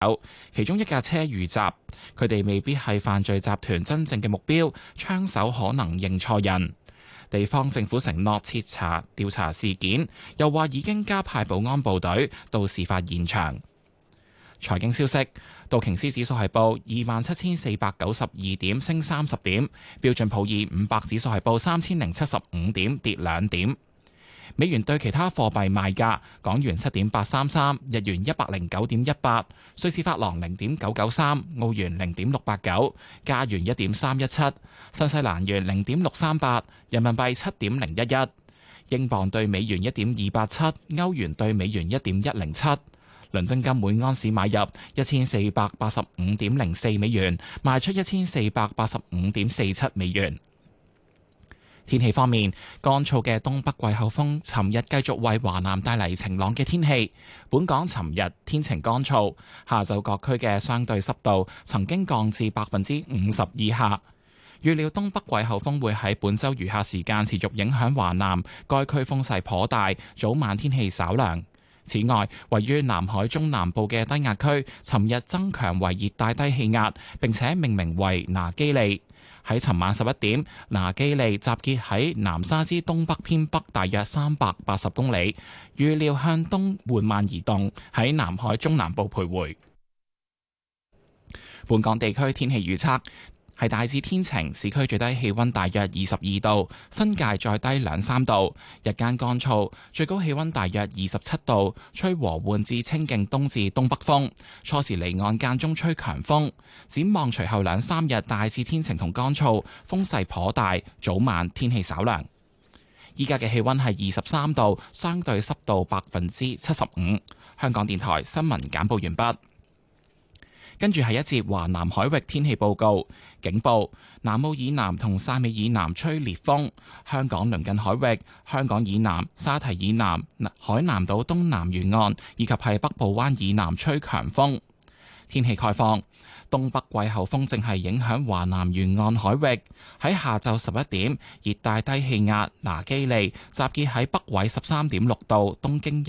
其中一架車遇襲，佢哋未必係犯罪集團真正嘅目標，槍手可能認錯人。地方政府承諾徹查調查事件，又話已經加派保安部隊到事發現場。財經消息，道瓊斯指數係報27,492點，升30點；標準普爾500指數係報3075點，跌2點。美元對其他貨幣賣價：港元7.833，日元109.18，瑞士法郎0.993，澳元0.689，加元1.317，新西蘭元0.638，人民幣7.011，英鎊對美元1.287，歐元對美元1.107。倫敦金每安士買入1485.04美元，賣出1485.47美元。天氣方面，乾燥嘅東北季候風尋日繼續為華南帶嚟晴朗嘅天氣。本港尋日天晴乾燥，下晝各區嘅相對濕度曾經降至50%以下。預料東北季候風會喺本週餘下時間持續影響華南，該區風勢頗大，早晚天氣稍涼。此外，位於南海中南部嘅低壓區尋日增強為熱帶低氣壓，並且命名為拿基利。喺尋晚11點，拿基利集結喺南沙之東北偏北大約380公里，預料向東緩慢移動，喺南海中南部徘徊。本港地區天氣預測係大致天晴，市區最低氣溫大約22度，新界再低2-3度。日間乾燥，最高氣溫大約27度，吹和緩至清勁東至東北風。初時離岸間中吹強風。展望隨後2-3日大致天晴同乾燥，風勢頗大，早晚天氣稍涼。依家嘅氣溫係23度，相對濕度75%。香港電台新聞簡報完畢。跟住係一節華南海域天氣報告，警報：南澳以南同汕尾以南吹烈風，香港鄰近海域、香港以南、沙堤以南、海南島東南沿岸以及係北部灣以南吹強風。天氣概況：東北季候風正係影響華南沿岸海域。喺下晝11點，熱帶低氣壓拿基利集結喺北緯13.6度、東經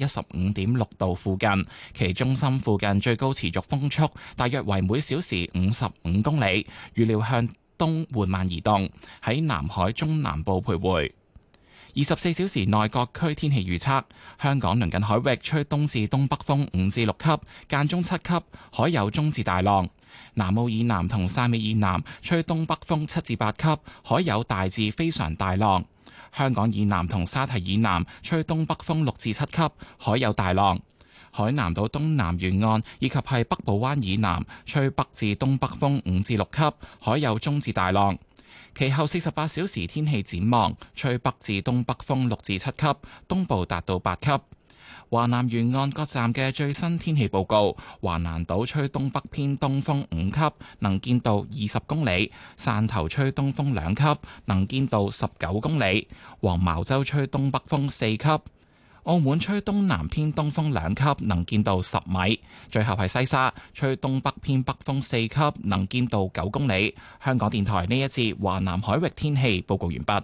115.6度附近，其中心附近最高持續風速大約為每小時55公里，預料向東緩慢移動，喺南海中南部徘徊。24小時內各區天氣預測：香港鄰近海域吹東至東北風5至6級，間中7級，海有中至大浪；南澳以南同汕尾以南吹東北風7至8級，海有大至非常大浪；香港以南同沙堤以南吹東北風6至7級，海有大浪；海南島東南沿岸以及係北部灣以南吹北至東北風5至6級，海有中至大浪。其後48小時天氣展望，吹北至東北風6至7級，東部達到8級。華南沿岸各站嘅最新天氣報告：華南島吹東北偏東風5級，能見度20公里；汕頭吹東風2級，能見度19公里；黃茅洲吹東北風4級。澳門吹東南偏東風2級，能見度10米。最後係西沙吹東北偏北風4級，能見度9公里。香港電台呢一節華南海域天氣報告完畢。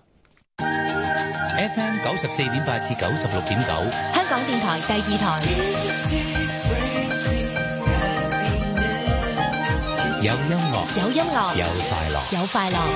FM 94.8至96.9， 香港電台第2台。 有音樂， 有音樂， 有快樂， 有快樂。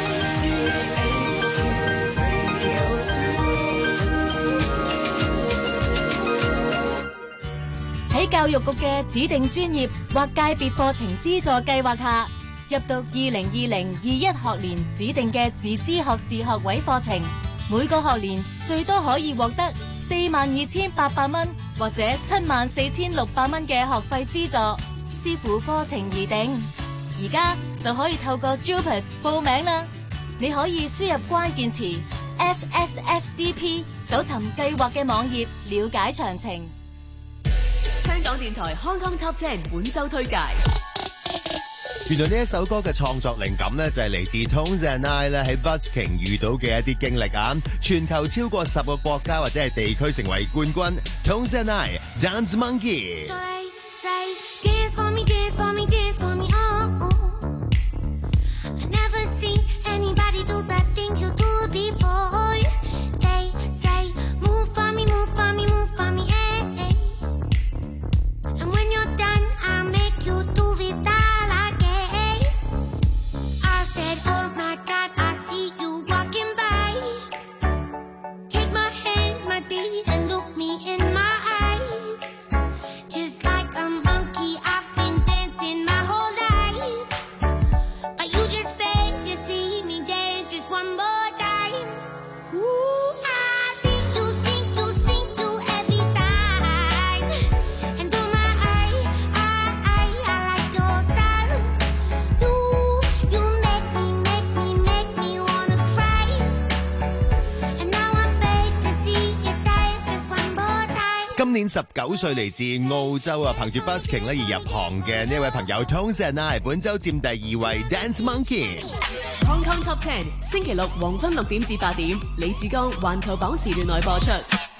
喺教育局嘅指定專業或界別課程資助計劃下，入讀2020-21學年指定嘅自資學士學位課程，每個學年最多可以獲得42,800蚊或者74,600蚊嘅學費資助，視乎課程而定。而家就可以透過 JUPAS 報名啦。你可以輸入關鍵詞 SSSDP， 搜尋計劃嘅網頁，了解詳情。 香港電台 Hong Kong Top 10本周推介。 原來呢一首歌嘅創作靈感呢，就係嚟自 Tones and I 咧喺 busking 遇到嘅一啲經歷啊！全球超過10個國家或者係地區成為冠軍。Tones and I Dance Monkey。 And when you're done, I'll make you 19歲嚟自澳洲啊，憑住 busking 咧而入行嘅呢位朋友 Tones and I 本周佔第2位 Dance Monkey。 Hong Kong Top 10星期六黃昏6點至8點，李志剛環球榜時段內播出。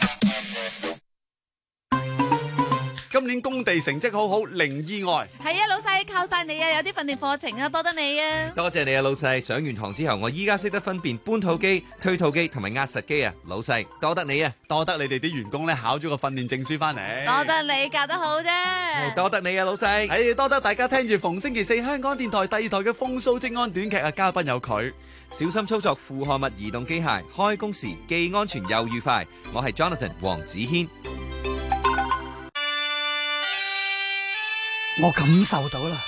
今年工地成績好好，零意外。 係啊，老細靠晒你啊！有啲訓練課程啊，多得你啊！ 多謝你啊，老細！上完堂之後，我依家識得分辨搬土機、推土機同埋壓實機啊！老細，多得你啊！ 多得你哋啲員工咧考咗個訓練證書翻嚟。 多得你教得好啫！ 多得你啊，老細！ 多得大家聽住逢星期四香港電台第2台嘅風騷職安短劇啊！嘉賓有佢， 小心操作負荷物移動機械，開工時既安全又愉快。我係 Jonathan 黃子軒。 我感受到啦，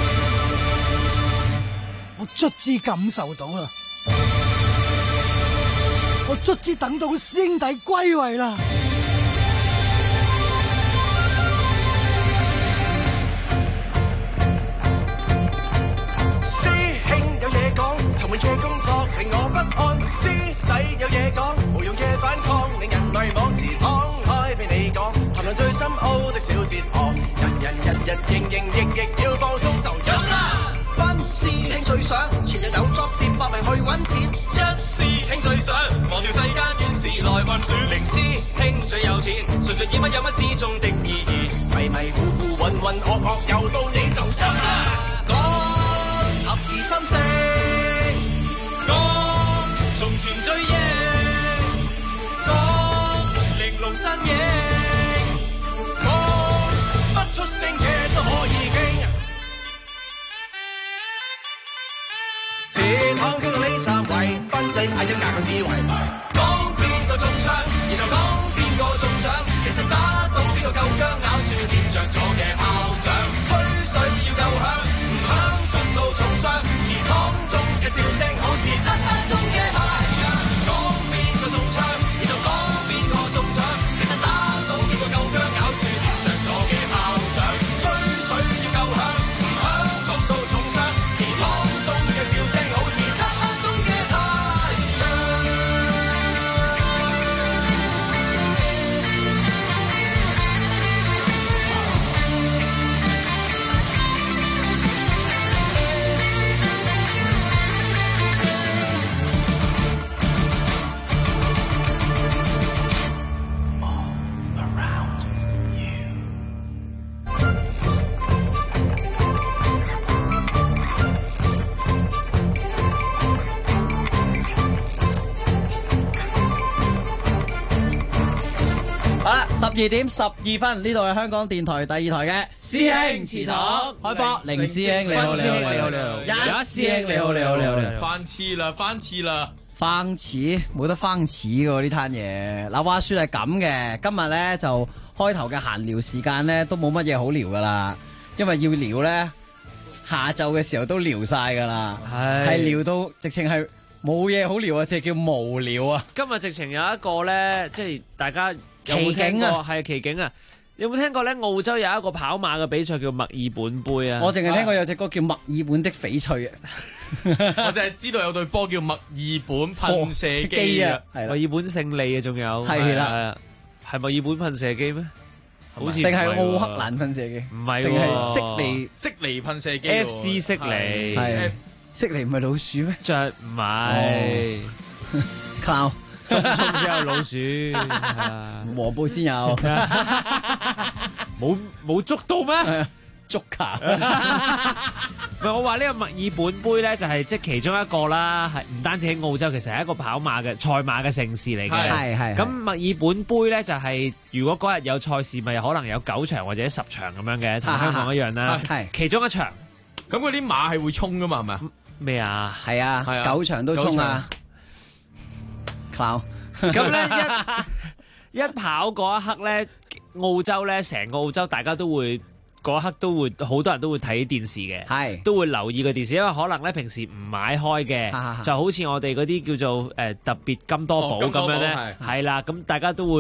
我卒之感受到啦，我卒之等到師兄弟歸位啦。 師兄有嘢講，尋悶嘅工作令我不安。師弟有嘢講，無用嘅反抗令人迷惘。自敞開俾你講，談論最深奧的小哲學。人日營役要放鬆就飲啦。班師兄最想前日有作戰搏命去揾錢。一師兄最想忘掉世間怨事來運轉。零師兄最有錢，純粹以乜有乜之中的意義。迷迷糊糊渾渾噩噩又到你就飲啦。講合二三四，講從前追憶，講玲瓏身影，講不出聲嘅都可以傾。似躺中嘅呢三位，分析係一架嘅智慧。講邊個中槍，然後講邊個中獎，其實打到邊個夠薑，咬住掂着咗嘅炮仗。吹水要夠響，唔響焗到重傷。池塘中嘅笑聲好似漆黑中嘅太陽。講邊個中槍，然後講邊個中獎，其實打到邊個夠薑，咬住掂着咗嘅炮仗。吹水要夠響，唔響焗到重傷。池塘中嘅笑聲好似漆黑中嘅太陽。 好啦，12點12分，呢度係香港電台第2台嘅師兄祠堂開播。凌師兄你好，你好，你好，你好。一師兄你好，你好，你好。 翻次啦，翻次啦。 翻似冇得翻似嘅呢攤嘢。嗱，話說係咁嘅，今日咧就開頭嘅閒聊時間咧都冇乜嘢好聊噶啦，因為要聊咧下晝嘅時候都聊晒噶啦，係聊到直情係冇嘢好聊啊，即係叫無聊啊。 今日直情有一個咧，即係大家有冇聽過？係奇景啊！有冇聽過咧？澳洲有一個跑馬嘅比賽叫墨爾本杯啊！ 我淨係聽過有隻歌叫墨爾本的翡翠啊！ 我淨係知道有隊波叫墨爾本噴射機啊！墨爾本勝利啊！仲有係啦，係墨爾本噴射機咩？好似定係奧克蘭噴射機？唔係，定係悉尼噴射機 ？FC 悉尼係悉尼唔係老鼠咩？ 着唔係 clown。 東涌先有老鼠， 黃埔先有， 冇捉到咩？ 捉卡。 唔係我話呢個墨爾本杯咧，就係即係其中一個啦，係唔單止喺澳洲，其實係一個跑馬嘅賽馬嘅盛事嚟嘅。 係咁墨爾本杯咧就係如果嗰日有賽事，咪可能有9場或者10場咁樣嘅，同香港一樣啦。係其中一場，咁嗰啲馬係會衝噶嘛？係咪啊？咩啊？ 係啊，9場都衝啊！ 咁咧一跑嗰一刻咧，澳洲咧成個澳洲大家都會嗰一刻都會好多人都會睇電視嘅，係都會留意個電視，因為可能咧平時唔買開嘅，就好似我哋嗰啲叫做特別金多寶咁樣咧，係啦，咁大家都會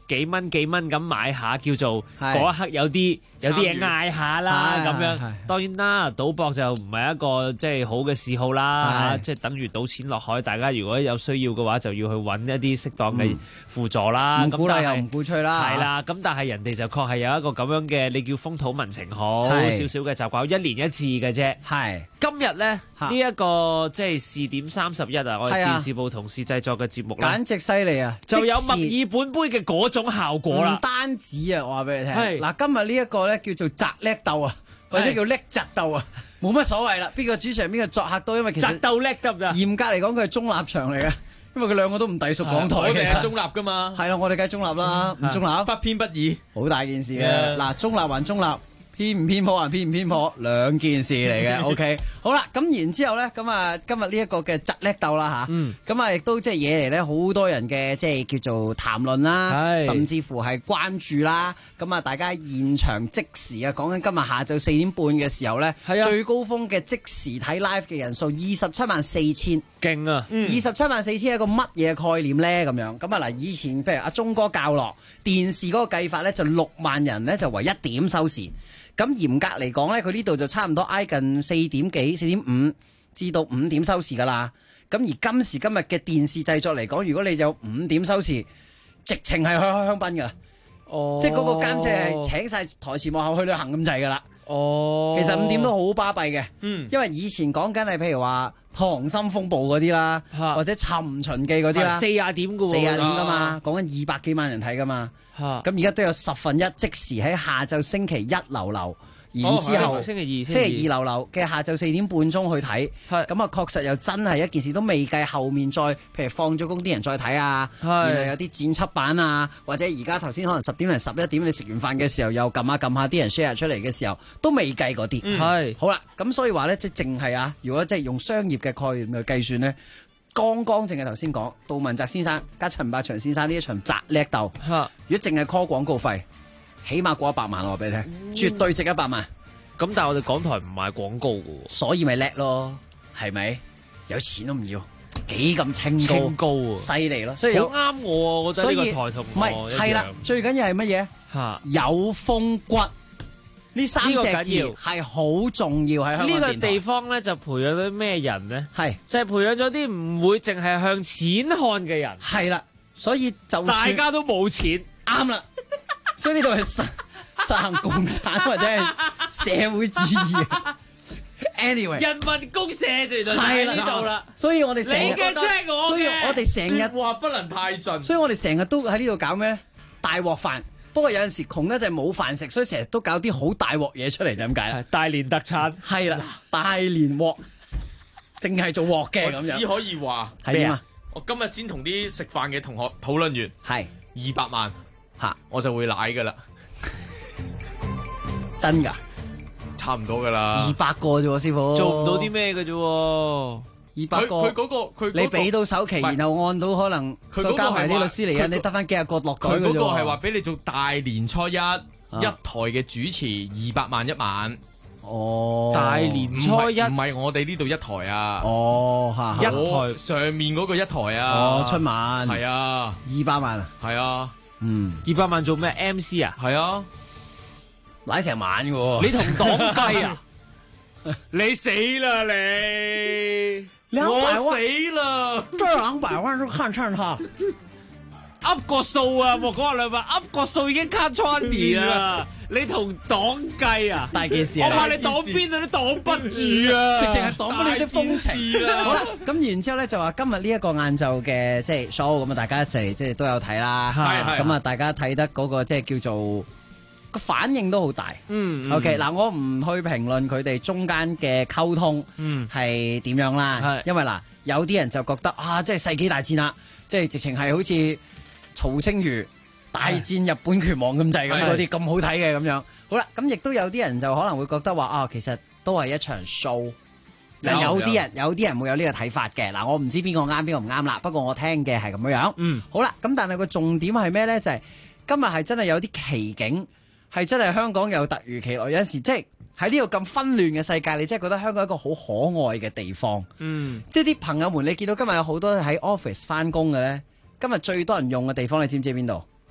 幾蚊咁買下，叫做嗰一刻有啲嘢嗌下啦咁樣。當然啦，賭博就唔係一個即係好嘅嗜好啦，即係等於賭錢落海。大家如果有需要嘅話，就要去揾一啲適當嘅輔助啦。 唔鼓勵又唔鼓吹啦。 係啦，咁但係人哋就確係有一個咁樣嘅，你叫風土民情好少少嘅習慣，一年一次嘅啫。係今日咧呢一個即係試點31啊，我哋電視部同事製作嘅節目咧， 簡直犀利啊！ 就有墨爾本杯嘅嗰種效果啦。 唔單止啊，我話俾你聽。嗱，今日呢一個咧叫做擲叻鬥啊，或者叫叻擲鬥啊，冇乜所謂啦。邊個主場邊個作客都，因為其實擲鬥叻得唔得？ 嚴格嚟講，佢係中立場嚟嘅。因為佢兩個都唔隸屬港台， 我哋係中立噶嘛。 係啦，我哋梗係中立啦，唔中立不偏不倚， 好大件事嘅。嗱，中立還中立，偏唔偏頗還偏唔偏頗，兩件事嚟嘅。OK， 好啦，咁然之後咧，咁啊，今日呢一個嘅擲叻鬥啦吓，咁啊亦都即係惹嚟咧好多人嘅即係叫做談論啦，甚至乎係關注啦。咁啊，大家現場即時啊，講緊今日下晝4點半嘅時候咧，最高峰嘅即時睇 live 嘅人數274000， 勁啊 ！274000係一個乜嘢概念咧？咁樣咁啊嗱，以前譬如阿鐘哥教落電視嗰個計法咧，就6萬人咧就為1點收視。咁嚴格嚟講咧，佢呢度就差唔多挨近4點幾、4點5至到5點收視噶啦。咁而今時今日嘅電視製作嚟講，如果你有5點收視，直情係去開香檳噶。哦，即係嗰個監製係請晒台前幕後去旅行咁滯噶啦。哦，其實5點都好巴閉嘅。因為以前講緊係譬如話《溏心風暴》嗰啲啦，或者《尋秦記》嗰啲啦 ，40點噶喎 ，40點噶嘛，講緊200幾萬人睇噶嘛。咁而家都有1/10即時喺下晝星期一流流，然之後星期二流流嘅下晝4點半鐘去睇，咁啊確實又真係一件事，都未計後面再譬如放咗工啲人再睇啊，然後有啲剪輯版啊，或者而家頭先可能10點零11點你食完飯嘅時候又撳下啲人 share 出嚟嘅時候，都未計嗰啲。好啦，咁所以話咧，即係淨係啊，如果即係用商業嘅概念去計算咧。剛剛淨係頭先講杜汶澤先生加陳百祥先生呢一場擲叻鬥，如果淨係 call 廣告費，起碼過100萬，我話俾你聽，絕對值100萬。 咁但係我哋港台唔賣廣告嘅， 所以咪叻咯，係咪？有錢都唔要，幾咁清高啊，犀利咯。所以好啱我啊，我覺得呢個台同我一樣。 係啦，最緊要係乜嘢？有風骨。呢3隻字係好重要喺香港電台。 呢個地方咧就培養咗咩人呢？係就係培養咗啲唔會淨係向錢看嘅人。 係啦，所以就大家都冇錢， 啱啦。所以呢度係實行共產或者係社會主義。Anyway， 人民公社就喺呢度啦。 所以我哋成日， 你嘅即係我嘅， 所以我哋成日話不能太盡。 所以我哋成日都喺呢度搞咩咧？大鑊飯。不過有陣時窮得就係冇飯食，所以成日都搞啲好大鑊嘢出嚟，就咁解啦。 大連特產係啦，大連鑊，淨係做鑊嘅咁樣。 只可以話係咩啊？ 我今日先同啲食飯嘅同學討論完， 係 200萬吓，我就會奶噶啦。 真噶？ 差唔多噶啦。 200個啫，師傅做唔到啲咩嘅啫。 200個， 佢嗰個你俾到首期，然後按到可能再加埋啲律師嚟，你得翻幾廿個落袋嘅啫。 佢嗰個係話俾你做大年初一台嘅主持200萬1晚。 哦， 大年初一唔係我哋呢度一台啊。 哦， 一台上面嗰個一台啊。 哦，春晚係啊 ，200萬啊。 係啊 ，200萬做咩 MC 啊？ 係啊， 奶成晚嘅喎。 你同黨雞啊？你死啦你！ 我死啦！ 這200萬是看燦他， 噏個數啊！莫講話200，噏個數已經卡穿你啦！你同黨計啊？ 大件事， 我怕你擋邊啊，都擋不住啊！ 直情係擋不了啲風情啦。好啦，咁然之後咧就話今日呢一個晏晝嘅即係 show 咁啊，大家一齊即係都有睇啦。係咁啊，大家睇得嗰個即係叫做。個反應都好大，OK 嗱，我唔去評論佢哋中間嘅溝通係點樣啦，因為嗱有啲人就覺得啊，即係世紀大戰啦，即係直情係好似曹星如大戰日本拳王咁滯咁嗰啲咁好睇嘅咁樣。好啦，咁亦都有啲人就可能會覺得話啊，其實都係一場 show。有啲人會有呢個睇法嘅。嗱，我唔知邊個啱邊個唔啱啦，不過我聽嘅係咁樣。好啦，咁但係個重點係咩咧？就係今日係真係有啲奇景。係真係香港有突如其來，有陣時即係喺呢個咁紛亂嘅世界，你真係覺得香港係一個好可愛嘅地方。即係啲朋友們，你見到今日有好多喺 office 翻工嘅咧，今日最多人用嘅地方，你知唔知邊度？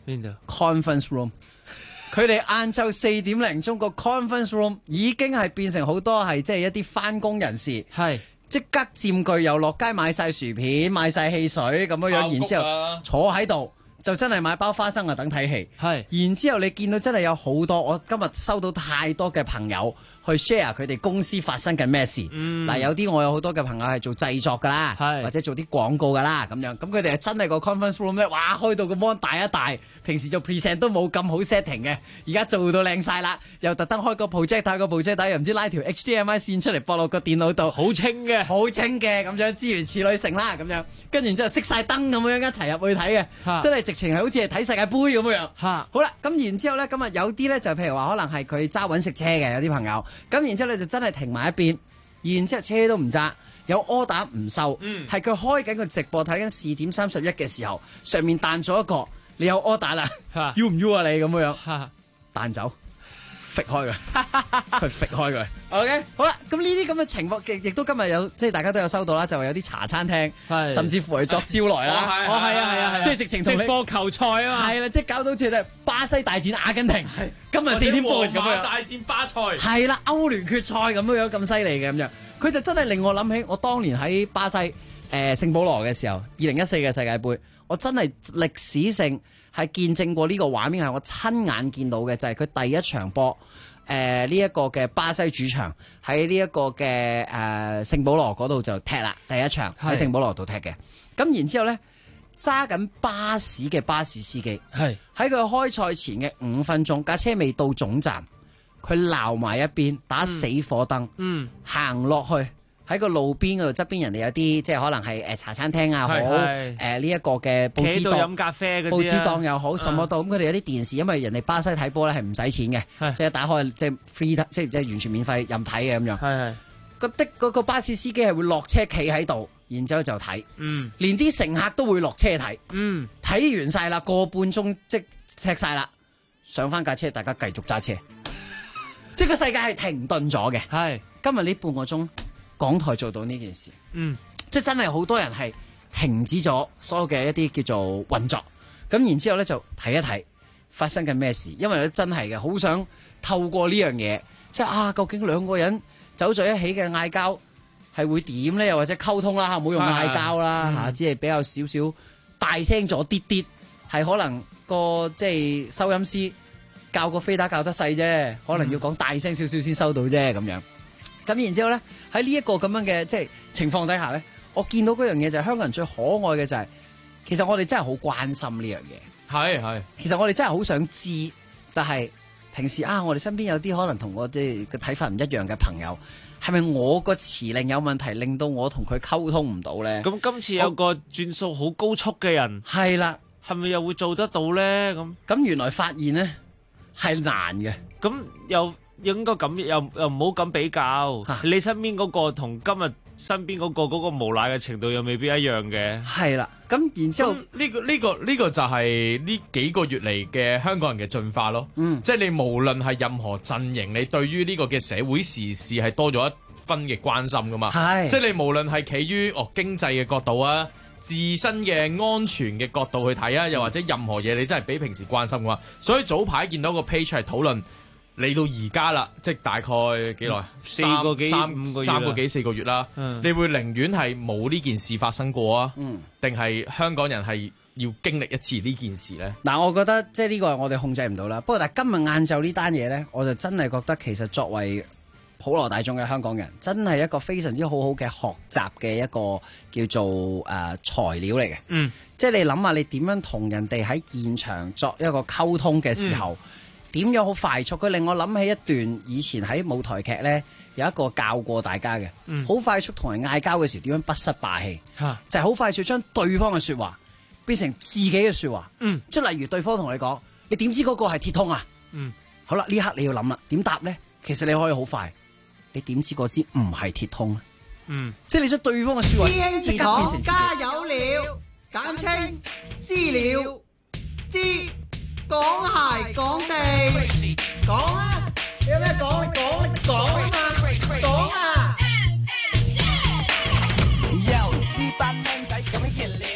邊度 ？Conference room。佢哋晏晝4點零鐘個 conference room 已經係變成好多係即係一啲返工人士， 係即刻佔據，又落街買晒薯片、買晒汽水咁樣樣，然之後坐喺度。就真係買包花生啊，等睇戲。 係， 然之後你見到真係有好多，我今日收到太多嘅朋友去 share 佢哋公司發生緊咩事。嗱，有啲我有好多嘅朋友係做製作噶啦，或者做啲廣告噶啦咁樣。咁佢哋係真係個 conference room 咧，哇，開到個 mon 大一大，平時做 present 都冇咁好 setting 嘅，而家做到靚晒啦，又特登開個 projector 又唔知拉條 HDMI 線出嚟播落個電腦度， 好清嘅咁樣，諸如此類成啦咁樣，跟住然之後熄晒燈咁樣一齊入去睇嘅，真係直情係好似係睇世界盃咁樣。好啦，咁然之後咧，咁啊有啲咧就譬如話可能係佢揸穩食車嘅，有啲朋友，咁然之後咧就真係停埋一邊，然之後車都唔揸，有 order 唔收，係佢開緊個直播睇緊4點31嘅時候，上面彈咗一個你有 order 啦，要唔要啊你咁樣，彈走。搣開佢，佢搣開佢。OK， 好啦，咁呢啲咁嘅情況，亦都今日有，即係大家都有收到啦，就有啲茶餐廳，甚至乎係作招來啦。 係啊， 即係直情直播球賽啊嘛。係啦，即係搞到好似咧巴西大戰阿根廷，今日4點半咁樣。 大戰巴塞。 係啦，歐聯決賽咁樣咁犀利嘅咁樣，佢就真係令我諗起我當年喺巴西聖保羅嘅時候，2014嘅世界盃，我真係歷史性係見證過呢個畫面，係我親眼見到嘅，就係佢第一場波。呢一個嘅巴西主場喺呢一個嘅聖保羅嗰度就踢啦，第一場喺聖保羅度踢嘅。咁然之後咧，揸緊巴士嘅巴士司機喺佢開賽前嘅5分鐘，架車未到總站，佢鬧埋一邊，打死火燈，行落去。喺個路邊嗰度側邊，人哋有啲即係可能係茶餐廳啊，好呢一個嘅報紙檔、 飲咖啡嗰啲報紙檔又好，什麼檔咁佢哋有啲電視，因為人哋巴西睇波咧係唔使錢嘅，即係打開即係 free， 即係完全免費任睇嘅咁樣。嗰個巴士司機係會落車企喺度，然之後就睇，連啲乘客都會落車睇，睇完晒啦，個半鐘即踢晒啦，上翻架車，大家繼續揸車，即係個世界係停頓咗嘅。今日呢半個鐘。港台做到呢件事，即係真係好多人係停止咗所有嘅一啲叫做運作，咁然之後咧就睇一睇發生緊咩事，因為咧真係嘅好想透過呢樣嘢，即係究竟兩個人走在一起嘅嗌交係會點咧？又或者溝通啦，唔好用嗌交啦，只係比較少少大聲咗啲，係可能個即係收音師教個飛打教得細啫，可能要講大聲少少先收到啫咁樣。咁然之後咧，喺呢一個咁樣嘅即係情況底下咧，我見到嗰樣嘢就係香港人最可愛嘅就係，其實我哋真係好關心呢樣嘢。係，其實我哋真係好想知，就係平時我哋身邊有啲可能同我即係嘅睇法唔一樣嘅朋友，係咪我個詞令有問題，令到我同佢溝通唔到咧？咁今次有個轉數好高速嘅人， 係啦， 係咪又會做得到咧？ 咁原來發現咧係難嘅， 咁又。應該咁又唔好咁比較，你身邊嗰個同今日身邊嗰個無賴嘅程度又未必一樣嘅。 係啦，咁然之後呢個就係呢幾個月嚟嘅香港人嘅進化咯。即係你無論係任何陣營，你對於呢個嘅社會時事係多咗一分嘅關心噶嘛。即係你無論係企於經濟嘅角度啊，自身嘅安全嘅角度去睇啊，又或者任何嘢你真係比平時關心噶嘛。所以早排見到個 page 係討論。嚟到而家啦，即係大概幾耐？3個幾4個月啦。你會寧願係冇呢件事發生過啊？定係香港人係要經歷一次呢件事咧？ 嗱，我覺得即係呢個我哋控制唔到啦。不過但係今日晏晝呢單嘢咧，我就真係覺得其實作為普羅大眾嘅香港人，真係一個非常之好好嘅學習嘅一個叫做材料嚟嘅。即係你諗下，你點樣同人哋喺現場作一個溝通嘅時候。點樣好快速？佢令我諗起一段以前喺舞台劇呢，有一個教過大家嘅，好快速同人嗌交嘅時點樣不失霸氣，就係好快速將對方嘅說話變成自己嘅說話。即係例如對方同你講，你點知嗰個係鐵通啊？好啦，呢刻你要諗啦，點答呢？其實你可以好快，你點知嗰支唔係鐵通啊？即係你將對方嘅說話， 師兄祠堂加油了，簡稱私了知。講鞋講地講啊！你有咩講？你講啊嘛！講啊！呢班僆仔咁樣熱烈。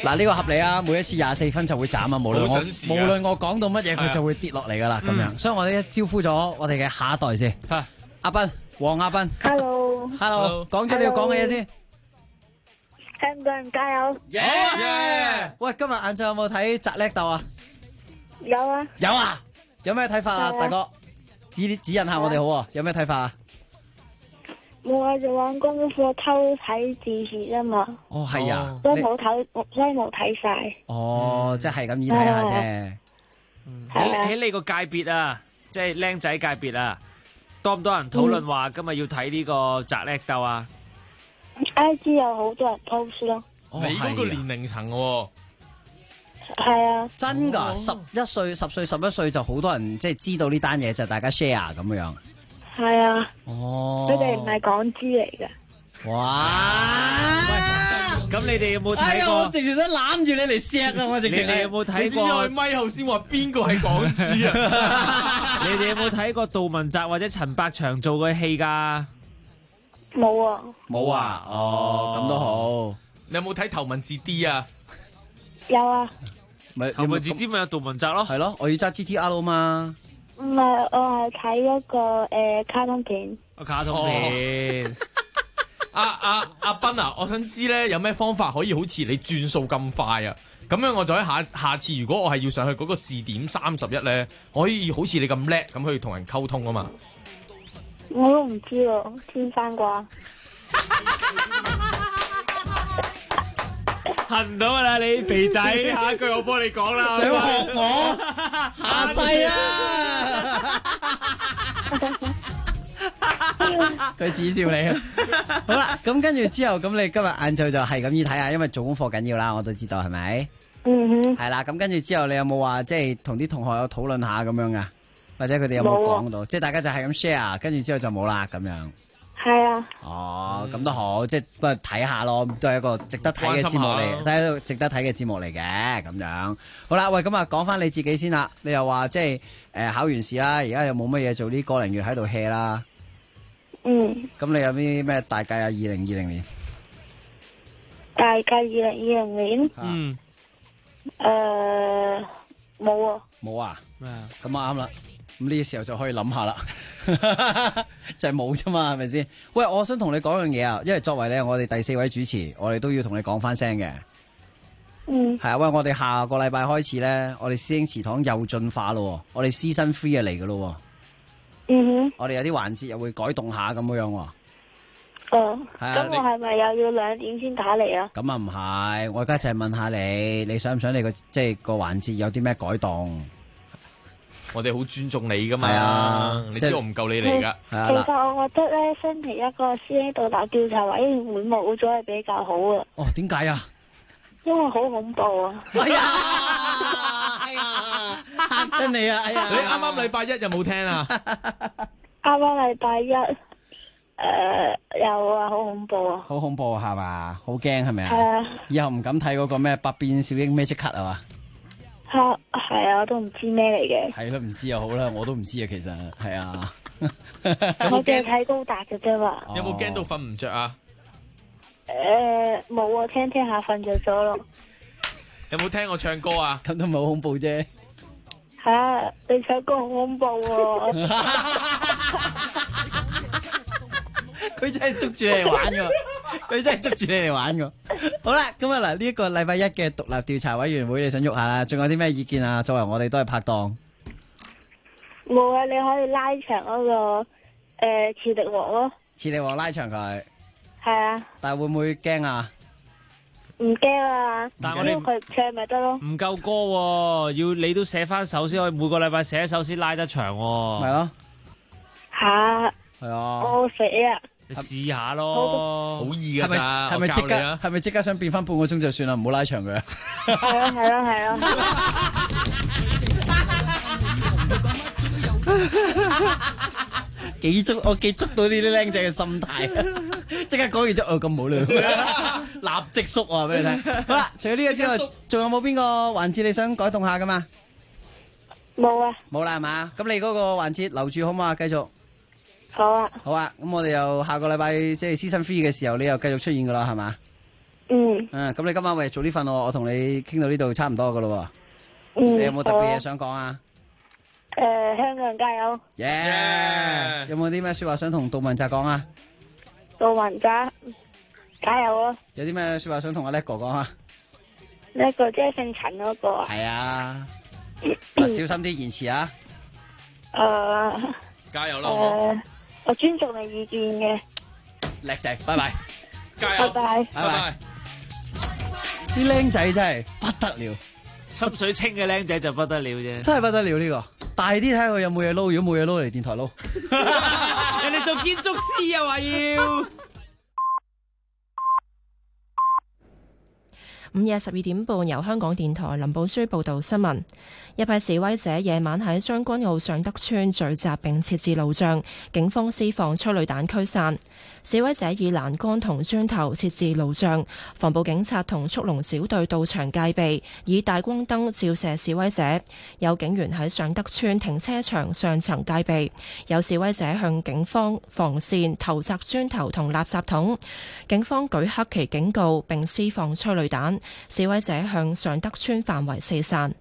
嗱，呢個合理啊！每一次24分就會斬啊，無論我講到乜嘢，佢就會跌落嚟噶啦，咁樣。所以我哋一招呼咗我哋嘅下一代先。阿斌，黃亞斌 ，Hello，講咗你要講嘅嘢先。 香港人加油！ 喂，今日晏晝有冇睇摘叻鬥啊？ 有啊。 有咩睇法啊，大哥？指引下我哋好啊！有咩睇法啊？ 冇啊，就玩功課偷睇字詞啊嘛。 哦，係啊， 所以冇睇晒。 哦，即係咁意睇下啫。 喺你個界別啊，即係僆仔界別啊，多唔多人討論話今日要睇呢個摘叻鬥啊 ？IG 有好多人 post 咯。 你嗰個年齡層喎。 係啊。 真㗎，10歲、11歲就好多人即係知道呢單嘢，就大家 share 咁樣。 係啊。 哦。 佢哋唔係港豬嚟㗎。 哇！ 咁你哋有冇睇過？ 我直情都攬住你嚟錫啊！我直情。 你哋有冇睇過？ 你知我咪後先話邊個係港豬啊？ 你哋有冇睇過杜汶澤或者陳百祥做嘅戲㗎？ 冇啊。 冇啊？哦，咁都好。 你有冇睇頭文字 D 啊？ 有啊。 頭文字 D 咪有杜汶澤咯？ 係咯，我要揸 GTR 啊嘛。 唔係，我係睇嗰個卡通片。 卡通片。 阿斌啊，我想知咧有咩方法可以好似你轉數咁快啊？咁樣我就喺下次如果我係要上去嗰個試點31咧，我可以好似你咁叻咁去同人溝通啊嘛。 我都唔知喎，天生啩。 行唔到啦，你肥仔，下一句我幫你講啦。 想學我，下世啊！佢恥笑你啊！好啦，咁跟住之後，咁你今日晏晝就係咁意睇下，因為做功課緊要啦，我都知道係咪？係啦，咁跟住之後，你有冇話即係同啲同學有討論下咁樣噶？或者佢哋有冇講到？即係大家就係咁 share，跟住之後就冇啦咁樣。 係啊。 哦，咁都好，即係不過睇下咯，都係一個值得睇嘅節目嚟，都係一個值得睇嘅節目嚟嘅咁樣。好啦，喂，咁啊講翻你自己先啦。你又話即係考完試啦，而家又冇乜嘢做，呢個零月喺度 hea 啦。咁你有啲咩大計啊？2020年大計2020年？冇啊。 冇啊？咁啱啦。咁呢個時候就可以諗下啦，就係冇啫嘛，係咪先？喂，我想同你講樣嘢啊，因為作為咧我哋第4位主持，我哋都要同你講翻聲嘅。係啊，喂，我哋下個禮拜開始咧，我哋師兄祠堂又進化咯，我哋 Season 3啊嚟噶咯。我哋有啲環節又會改動下咁樣。 咁我係咪又要2點先打嚟啊？ 咁啊唔係，我而家就係問下你想唔想你即係個環節有啲咩改動？ 我哋好尊重你噶嘛，你知我唔夠你嚟噶。 其實我覺得咧，星期一個師兄獨立調查委員會冇咗係比較好啊。 哦，點解啊？ 因為好恐怖啊！ 係啊，嚇親你啊！哎呀， 你啱啱禮拜一有冇聽啊？ 啱啱禮拜一有啊，好恐怖啊！ 好恐怖係嘛？好驚係咪啊？ 係啊！ 以後唔敢睇嗰個咩百變小櫻 Magic Cut 係嘛？ 係啊，我都唔知咩嚟嘅。 係咯，唔知就好啦，我都唔知啊，其實係啊。 我淨係睇高達嘅啫嘛。 有冇驚到瞓唔着啊？ 冇啊，聽下瞓着咗咯。 有冇聽我唱歌啊？ 咁都唔係好恐怖啫。 你唱歌好恐怖喎。 佢真係捉住你嚟玩噶，佢真係捉住你嚟玩噶。好啦，咁啊嗱，呢一個禮拜一嘅獨立調查委員會，你想喐下啦？仲有啲咩意見啊？作為我哋都係拍檔。 冇啊，你可以拉長嗰個磁力王咯。 磁力王拉長佢。 係啊。 但係會唔會驚啊？ 唔驚啊！ 但係我哋佢唱咪得咯。 唔夠歌喎，要你都寫翻首先可以，每個禮拜寫一首先拉得長喎。 咪咯。係啊。 我死啊！ 你試下咯， 好易噶咋？ 係咪即刻想變翻半個鐘就算啦？唔好拉長佢啊！ 係啊！ 我幾捉到呢啲僆仔嘅心態，即刻講完之後咁冇啦，立即縮啊俾你睇。好啦，除咗呢個之外，仲有冇邊個環節你想改動下噶嘛？ 冇啊， 冇啦係嘛？咁你嗰個環節留住好嘛？繼續。 好啊。 好啊，咁我哋又下個禮拜即係Season 3嘅時候，你又繼續出現噶啦係嘛？ 咁你今晚早啲瞓喎，我同你傾到呢度差唔多噶咯喎。你有冇特別嘢想講啊？ 香港人加油！ 有冇啲咩說話想同杜汶澤講啊？ 杜汶澤加油啊！ 有啲咩說話想同阿叻哥講啊？ 叻哥即係姓陳嗰個啊？ 係啊，小心啲言辭啊！ 加油啦！ 我尊重你意見嘅。 叻仔，拜拜！ 加油！ 拜拜！啲僆仔真係不得了， 心水清嘅僆仔就不得了啫， 真係不得了呢個。大啲睇下佢有冇嘢撈，如果冇嘢撈嚟電台撈。 人哋做建築師啊，話要。 午夜12點半，由香港電台林寶書報道新聞。一批示威者夜晚喺將軍澳尚德邨聚集並設置路障，警方施放催淚彈驅散。示威者以欄杆同磚頭設置路障，防暴警察同速龍小隊到場戒備，以大光燈照射示威者。有警員喺尚德邨停車場上層戒備，有示威者向警方防線投擲磚頭同垃圾桶，警方舉黑旗警告並施放催淚彈。示威者向尚德邨範圍四散，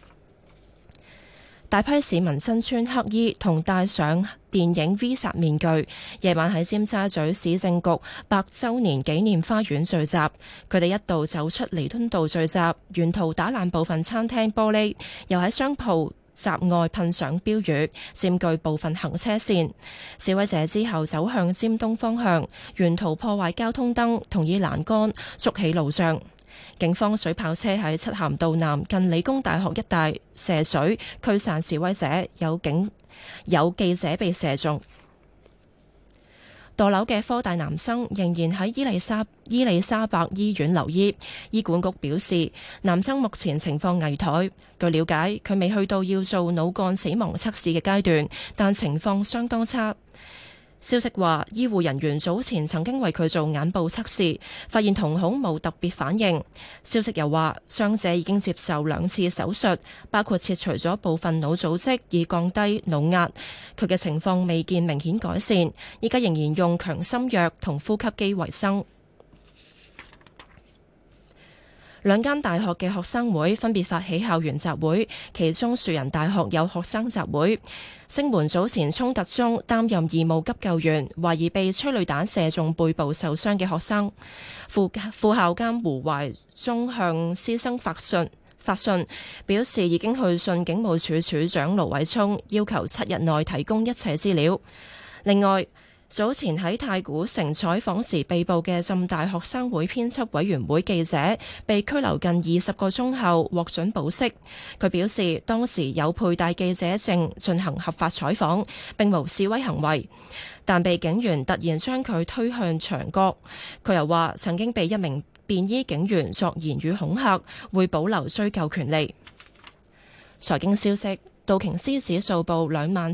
大批市民身穿黑衣同戴上電影 V 煞面具，夜晚喺尖沙咀市政局100週年紀念花園聚集。佢哋一度走出彌敦道聚集，沿途打爛部分餐廳玻璃，又喺商鋪閘外噴上標語，佔據部分行車線。示威者之後走向尖東方向，沿途破壞交通燈，同以欄杆築起路障。警方水炮車喺漆咸道南近理工大學一帶射水驅散示威者，有記者被射中。墮樓嘅科大男生仍然喺伊利沙伯醫院留醫，醫管局表示男生目前情況危殆。據了解，佢未去到要做腦幹死亡測試嘅階段，但情況相當差。消息話，醫護人員早前曾經為佢做眼部測試，發現瞳孔冇特別反應。消息又話，傷者已經接受2次手術，包括切除咗部分腦組織以降低腦壓。佢嘅情況未見明顯改善，依家仍然用強心藥同呼吸機維生。2間大學嘅學生會分別發起校園集會，其中樹仁大學有學生集會聲援早前衝突中擔任義務急救員，懷疑被催淚彈射中背部受傷嘅學生。副校監胡懷忠向師生發信表示已經去信警務處處長盧偉聰，要求7日內提供一切資料。另外，早前喺太古城採訪時被捕嘅浸大學生會編輯委員會記者被拘留近20個鐘後獲准保釋。佢表示當時有佩戴記者證進行合法採訪，並無示威行為，但被警員突然將佢推向牆角。佢又話曾經被一名便衣警員作言語恐嚇，會保留追究權利。財經消息。道瓊斯指數報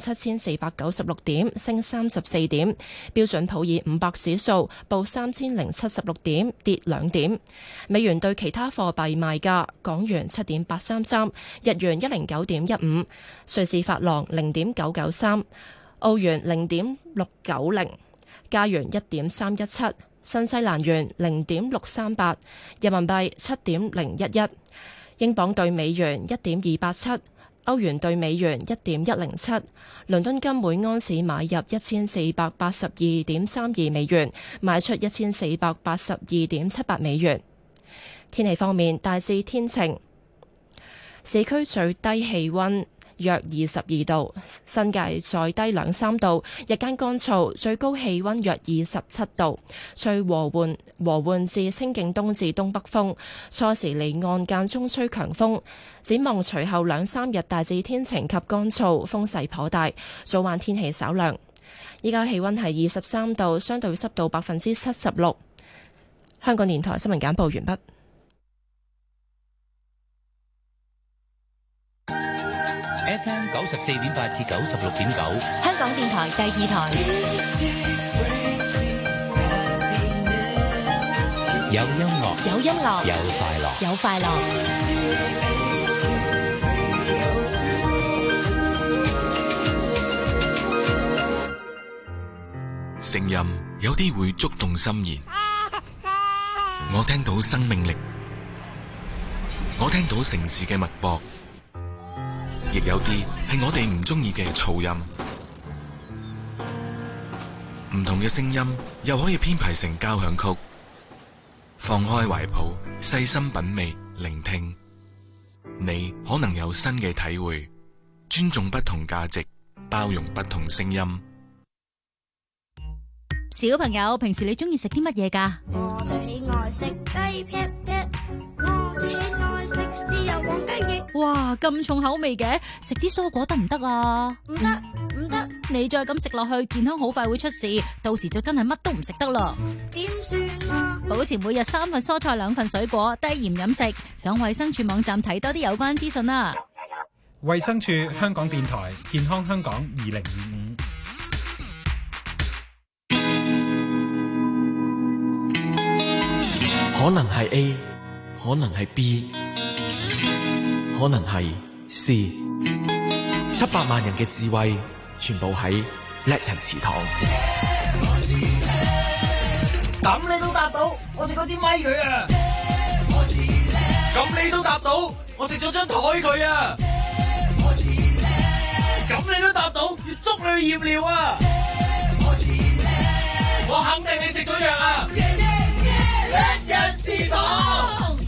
27,496點，升34點；標準普爾500指數報3,076點，跌2點。美元對其他貨幣賣價：港元7.833，日元109.15，瑞士法郎0.993，澳元0.690，加元1.317，新西蘭元0.638，人民幣7.011，英鎊對美元1.287。歐元對美元1.107，倫敦金每安士買入1482.32美元，賣出1482.78美元。天氣方面，大致天晴，市區最低氣溫約22度，新界再低2-3度，日間乾燥，最高氣溫約27度，吹和緩至清勁東至東北風，初時離岸間中吹強風。展望隨後2-3日大致天晴及乾燥，風勢頗大，早晚天氣稍涼。依家氣溫係23度，相對濕度76%。香港電台新聞簡報完畢。 FM 94.8至96.9， 香港電台第2台。 有音樂， 有音樂， 有快樂， 有快樂。 聲音有啲會觸動心弦， 我聽到生命力，我聽到城市嘅脈搏，亦有啲係我哋唔中意嘅噪音。唔同嘅聲音又可以編排成交響曲。放開懷抱，細心品味，聆聽，你可能有新嘅體會。尊重不同價值，包容不同聲音。 小朋友，平時你中意食啲乜嘢㗎？ 我最喜愛食雞劈劈，我最喜愛食豉油黃雞翼。 哇，咁重口味嘅，食啲蔬果得唔得啊？ 唔得，唔得， 你再咁食落去，健康好快會出事，到時就真係乜都唔食得啦。 點算啊？ 保持每日3份蔬菜2份水果，低鹽飲食。上衛生署網站睇多啲有關資訊啦。 衛生署、香港電台、健康香港2025。 可能係 A， 可能係 B， 可能係 C。700萬人嘅智慧，全部喺叻人祠堂。 咁你都答到，我食咗啲咪佢啊！ 咁你都答到，我食咗張台佢啊！咁你都答到，要捉你去驗尿啊！我肯定你食咗藥啊！叻人祠堂。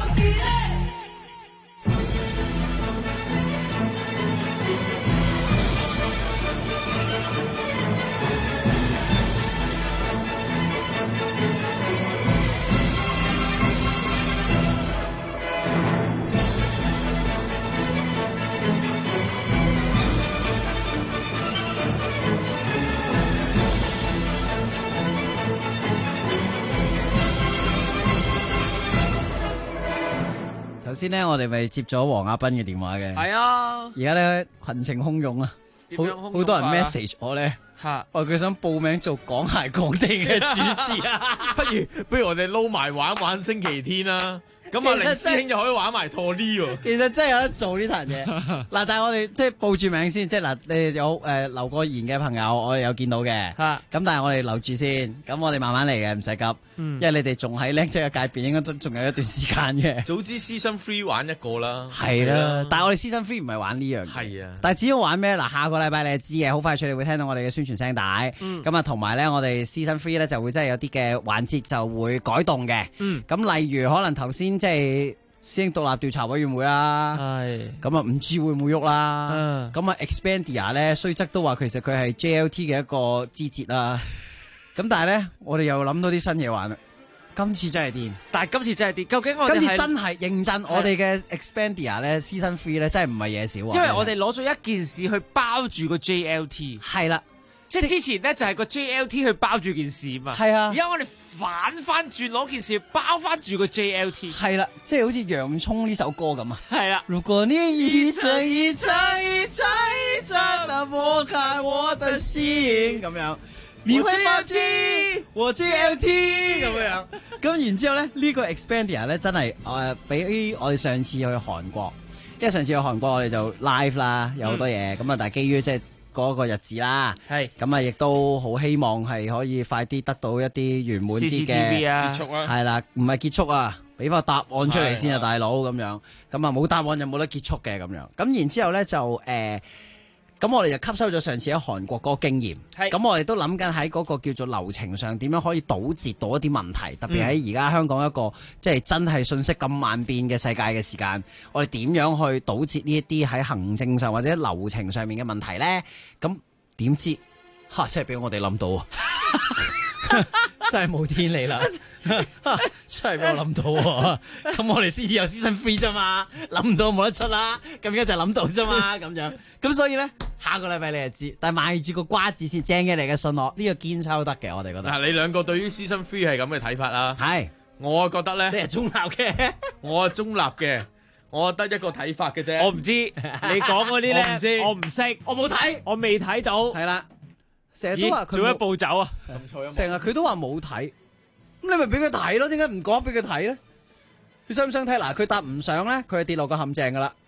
頭先咧，我哋咪接咗黃亞斌嘅電話嘅。係啊。 而家咧群情洶湧啊，好多人 message 我咧，話佢想報名做講鞋講地嘅主持啊。 不如我哋撈埋玩玩星期天啦。咁啊，凌師兄就可以玩埋拖呢喎。 其實真係有得做呢壇嘢。嗱，但係我哋即係報住名先，即係嗱，你哋有留過言嘅朋友，我哋有見到嘅。咁但係我哋留住先，咁我哋慢慢嚟嘅，唔使急。因為你哋仲喺叻仔嘅界別，應該都仲有一段時間嘅。 早知 Season 3玩一個啦。 係啦，但係我哋 Season 3唔係玩呢樣。係啊。但係只要玩咩？嗱，下個禮拜你就知嘅，好快脆你會聽到我哋嘅宣傳聲帶。咁啊，同埋咧，我哋 Season 3咧就會真係有啲嘅環節就會改動嘅。咁例如可能頭先即係師兄獨立調查委員會啦。係。咁啊，唔知會唔會喐啦？咁啊 ，Expandia 咧，雖則都話其實佢係 JLT 嘅一個枝節啦。咁但係咧，我哋又諗到啲新嘢玩啦。今次真係掂， 但係今次真係掂。究竟我哋今次真係認真，我哋嘅 Expandia 咧 Season 3咧真係唔係嘢少啊。 因為我哋攞咗一件事去包住個 JLT。係啦，即係之前咧就係個 JLT 去包住件事嘛。係啊，而家我哋反翻轉攞件事包翻住個 JLT。係啦， 即係好似洋蔥呢首歌咁啊。 係啦， 如果你一層一層一層一層地剝開我的心咁樣。你會發現我 JLT 咁樣，咁然之後咧呢個 Expandia 咧真係比我哋上次去韓國，因為上次去韓國我哋就 live 啦，有好多嘢，咁啊但係基於即係嗰個日子啦，係咁啊亦都好希望係可以快啲得到一啲圓滿啲嘅結束啊， 係啦，唔係結束啊，俾翻答案出嚟先啊，大佬咁樣，咁啊冇答案就冇得結束嘅咁樣，咁然之後咧就咁我哋就吸收咗上次喺韓國嗰個經驗，咁我哋都諗緊喺嗰個叫做流程上點樣可以堵截到一啲問題，特別喺而家香港一個即係真係信息咁萬變嘅世界嘅時間，我哋點樣去堵截呢一啲喺行政上或者流程上面嘅問題咧？咁點知真係俾我哋諗到啊！真係冇天理啦！真係俾我諗到啊！咁我哋先至有 Season 3啫嘛，諗唔到冇得出啦。咁而家就諗到啫嘛，咁樣。咁所以咧，下個禮拜你就知。但係賣住個瓜子先，正嘅嚟嘅信我，呢個堅抽得嘅，我哋覺得。 嗱，你兩個對於 Season 3係咁嘅睇法啦。 係， 我覺得咧， 你係中立嘅， 我係中立嘅，我得一個睇法嘅啫。 我唔知你講嗰啲咧， 我唔知， 我唔識， 我冇睇， 我未睇到。 係啦。成日都話佢做一步走啊！ 成日佢都話冇睇，咁你咪俾佢睇咯？點解唔講俾佢睇咧？你想唔想睇？嗱，佢答唔上咧，佢係跌落個陷阱噶啦。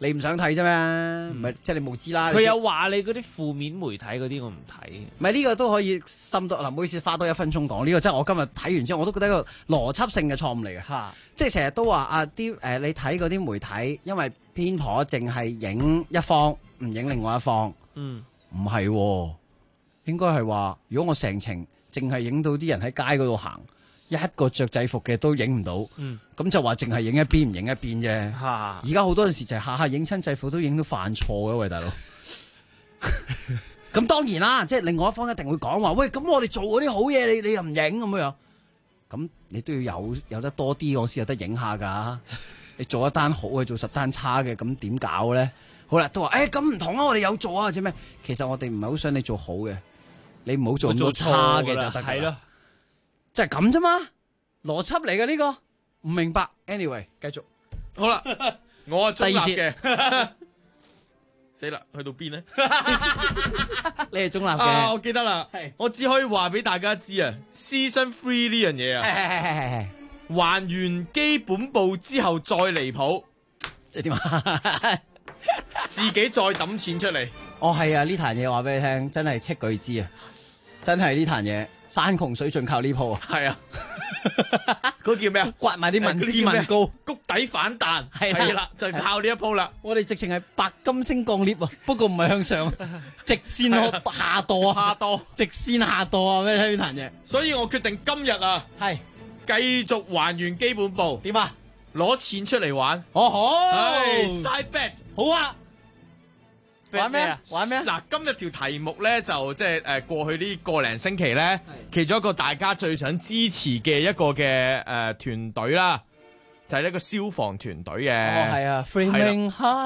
你唔想睇啫咩？唔係即係你冇知啦。 佢有話你嗰啲負面媒體嗰啲我唔睇。 唔係呢個都可以深度嗱，唔好意思花多1分鐘講呢個，真係我今日睇完之後我都覺得一個邏輯性嘅錯誤嚟嘅。即係成日都話啊啲你睇嗰啲媒體，因為偏頗淨係影一方，唔影另外一方。唔係喎，應該係話如果我成程淨係影到啲人喺街嗰度行，一個着制服嘅都影唔到，咁就話淨係影一邊唔影一邊啫。而家好多陣時就係下下影親制服都影到犯錯嘅，喂大佬。咁當然啦，即係另外一方一定會講話，喂咁我哋做嗰啲好嘢，你又唔影咁樣，咁你都要有得多啲，我先有得影下噶。你做一單好嘅，做10單差嘅，咁點搞咧？好啦，都話咁唔同啊，我哋有做啊，或者咩？其實我哋唔係好想你做好嘅，你唔好做咁多差嘅就得㗎。係咯，即係咁啫嘛，邏輯嚟嘅呢個，唔明白。Anyway， 繼續。 好啦，我係中立嘅。 第二節死啦，去到邊咧？ 你係中立嘅。 我記得啦，我只可以話俾大家知啊 ，Season 3呢樣嘢啊， 係還原基本步之後再離譜， 即係點啊？ 自己再抌錢出嚟。 哦，係啊，呢壇嘢話俾你聽，真係斥巨資啊！真係呢壇嘢，山窮水盡靠呢鋪啊！ 係啊，嗰叫咩啊？ 刮埋啲文字文告， 谷底反彈係啦，就靠呢一鋪啦。 我哋直情係白金星降 lift 啊，不過唔係向上，直線下墮啊，直線下墮啊！咩睇呢壇嘢？ 所以我決定今日啊， 係繼續還原基本步。 點啊？ 攞錢出嚟玩。 哦好 ，side bet 好啊！玩咩啊？玩咩？ 嗱，今日條題目咧就即係過去呢個零星期咧，其中一個大家最想支持嘅一個嘅團隊啦，就係一個消防團隊嘅。 哦，係啊 ，Flaming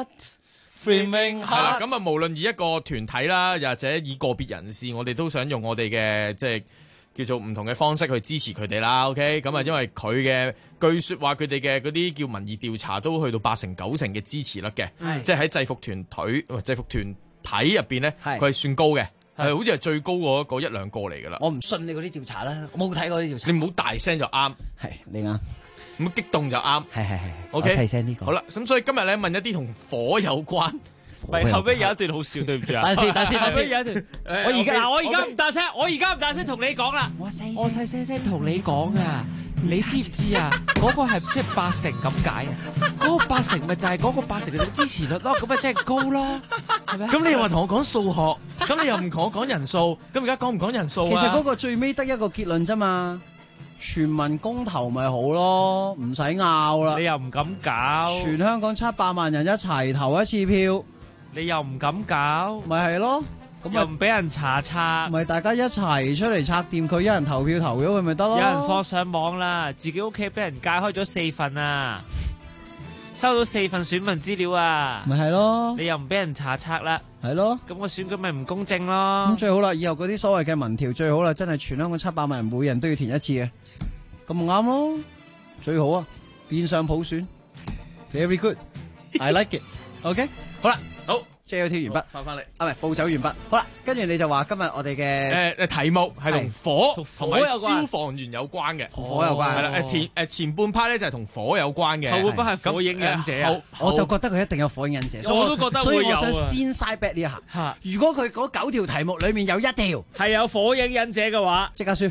Heart。 係啦，咁啊，無論以一個團體啦，又或者以個別人士，我哋都想用我哋嘅即係叫做唔同嘅方式去支持佢哋啦。OK，咁啊，因為佢嘅據說話，佢哋嘅嗰啲叫民意調查都去到80%、90%嘅支持率嘅，即係喺制服團體入邊咧，佢係算高嘅，係好似係最高嗰1-2個嚟噶啦。 我唔信你嗰啲調查啦，我冇睇過啲調查。 你唔好大聲就啱， 係你啱。 咁激動就啱， 係。 OK， 細聲啲講。 好啦，咁所以今日咧問一啲同火有關。 咪後尾有一段好笑，對唔住啊！ 等先， 有一段，我而家唔大聲，我而家唔大聲同你講啦。我細聲同你講啊！你知唔知啊？嗰個係即係80%咁解啊！嗰個80%咪就係嗰個80%嘅支持率咯，咁咪即係高咯，係咪？ 咁你又話同我講數學，咁你又唔同我講人數，咁而家講唔講人數啊？ 其實嗰個最尾得一個結論啫嘛，全民公投咪好咯，唔使拗啦。 你又唔敢搞？ 全香港700萬人一齊投一次票。 你又唔敢搞， 咪係咯， 咁又唔俾人查冊， 咪大家一齊出嚟拆掂佢，一人投票投咗佢咪得咯。 有人放上網啦，自己屋企俾人解開咗4份啊，收到4份選民資料啊， 咪係咯。 你又唔俾人查冊啦， 係咯， 咁個選舉咪唔公正咯。 咁最好啦，以後嗰啲所謂嘅民調最好啦，真係全香港700萬人每人都要填一次嘅，咁咪啱咯，最好啊，變相普選 ，very good，I like it，OK， 好啦。 好， 即係要跳完畢， 翻嚟， 唔係步走完畢。好啦，跟住你就話今日我哋嘅題目係同火同埋有關消防員有關嘅， 火有關係啦。前半 part 咧就係同火有關嘅， 後半 part 係火影忍者啊。 我就覺得佢一定有火影忍者， 我都覺得會有。 所以我想先 side bet 呢一下。如果佢嗰9條題目裡面有1條係有火影忍者嘅話， 即刻輸。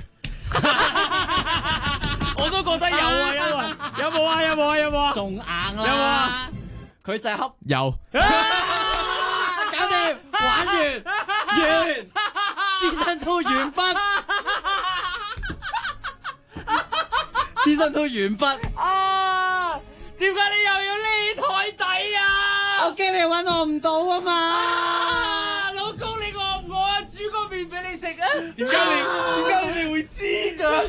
我都覺得有啊，因為有冇啊？ 仲硬啦， 有冇啊？ 佢就係恰有。 搞掂，玩完，Season 2完畢，Season 2完畢。 啊！點解你又要匿台底啊？ 我驚你搵我唔到啊嘛！ 老公，你餓唔餓啊？煮個麵俾你食啊！ 點解你哋會知㗎？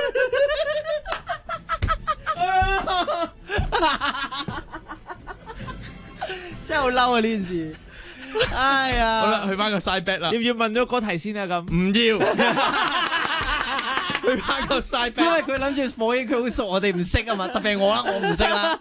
真係好嬲啊！呢件事。哎呀， 好啦，去翻個 side bet 啦。 要唔要問咗個題先啊？咁唔要，去翻個 side bet。 因為佢諗住火影佢好熟，我哋唔識啊嘛。特別係我啦，我唔識啦。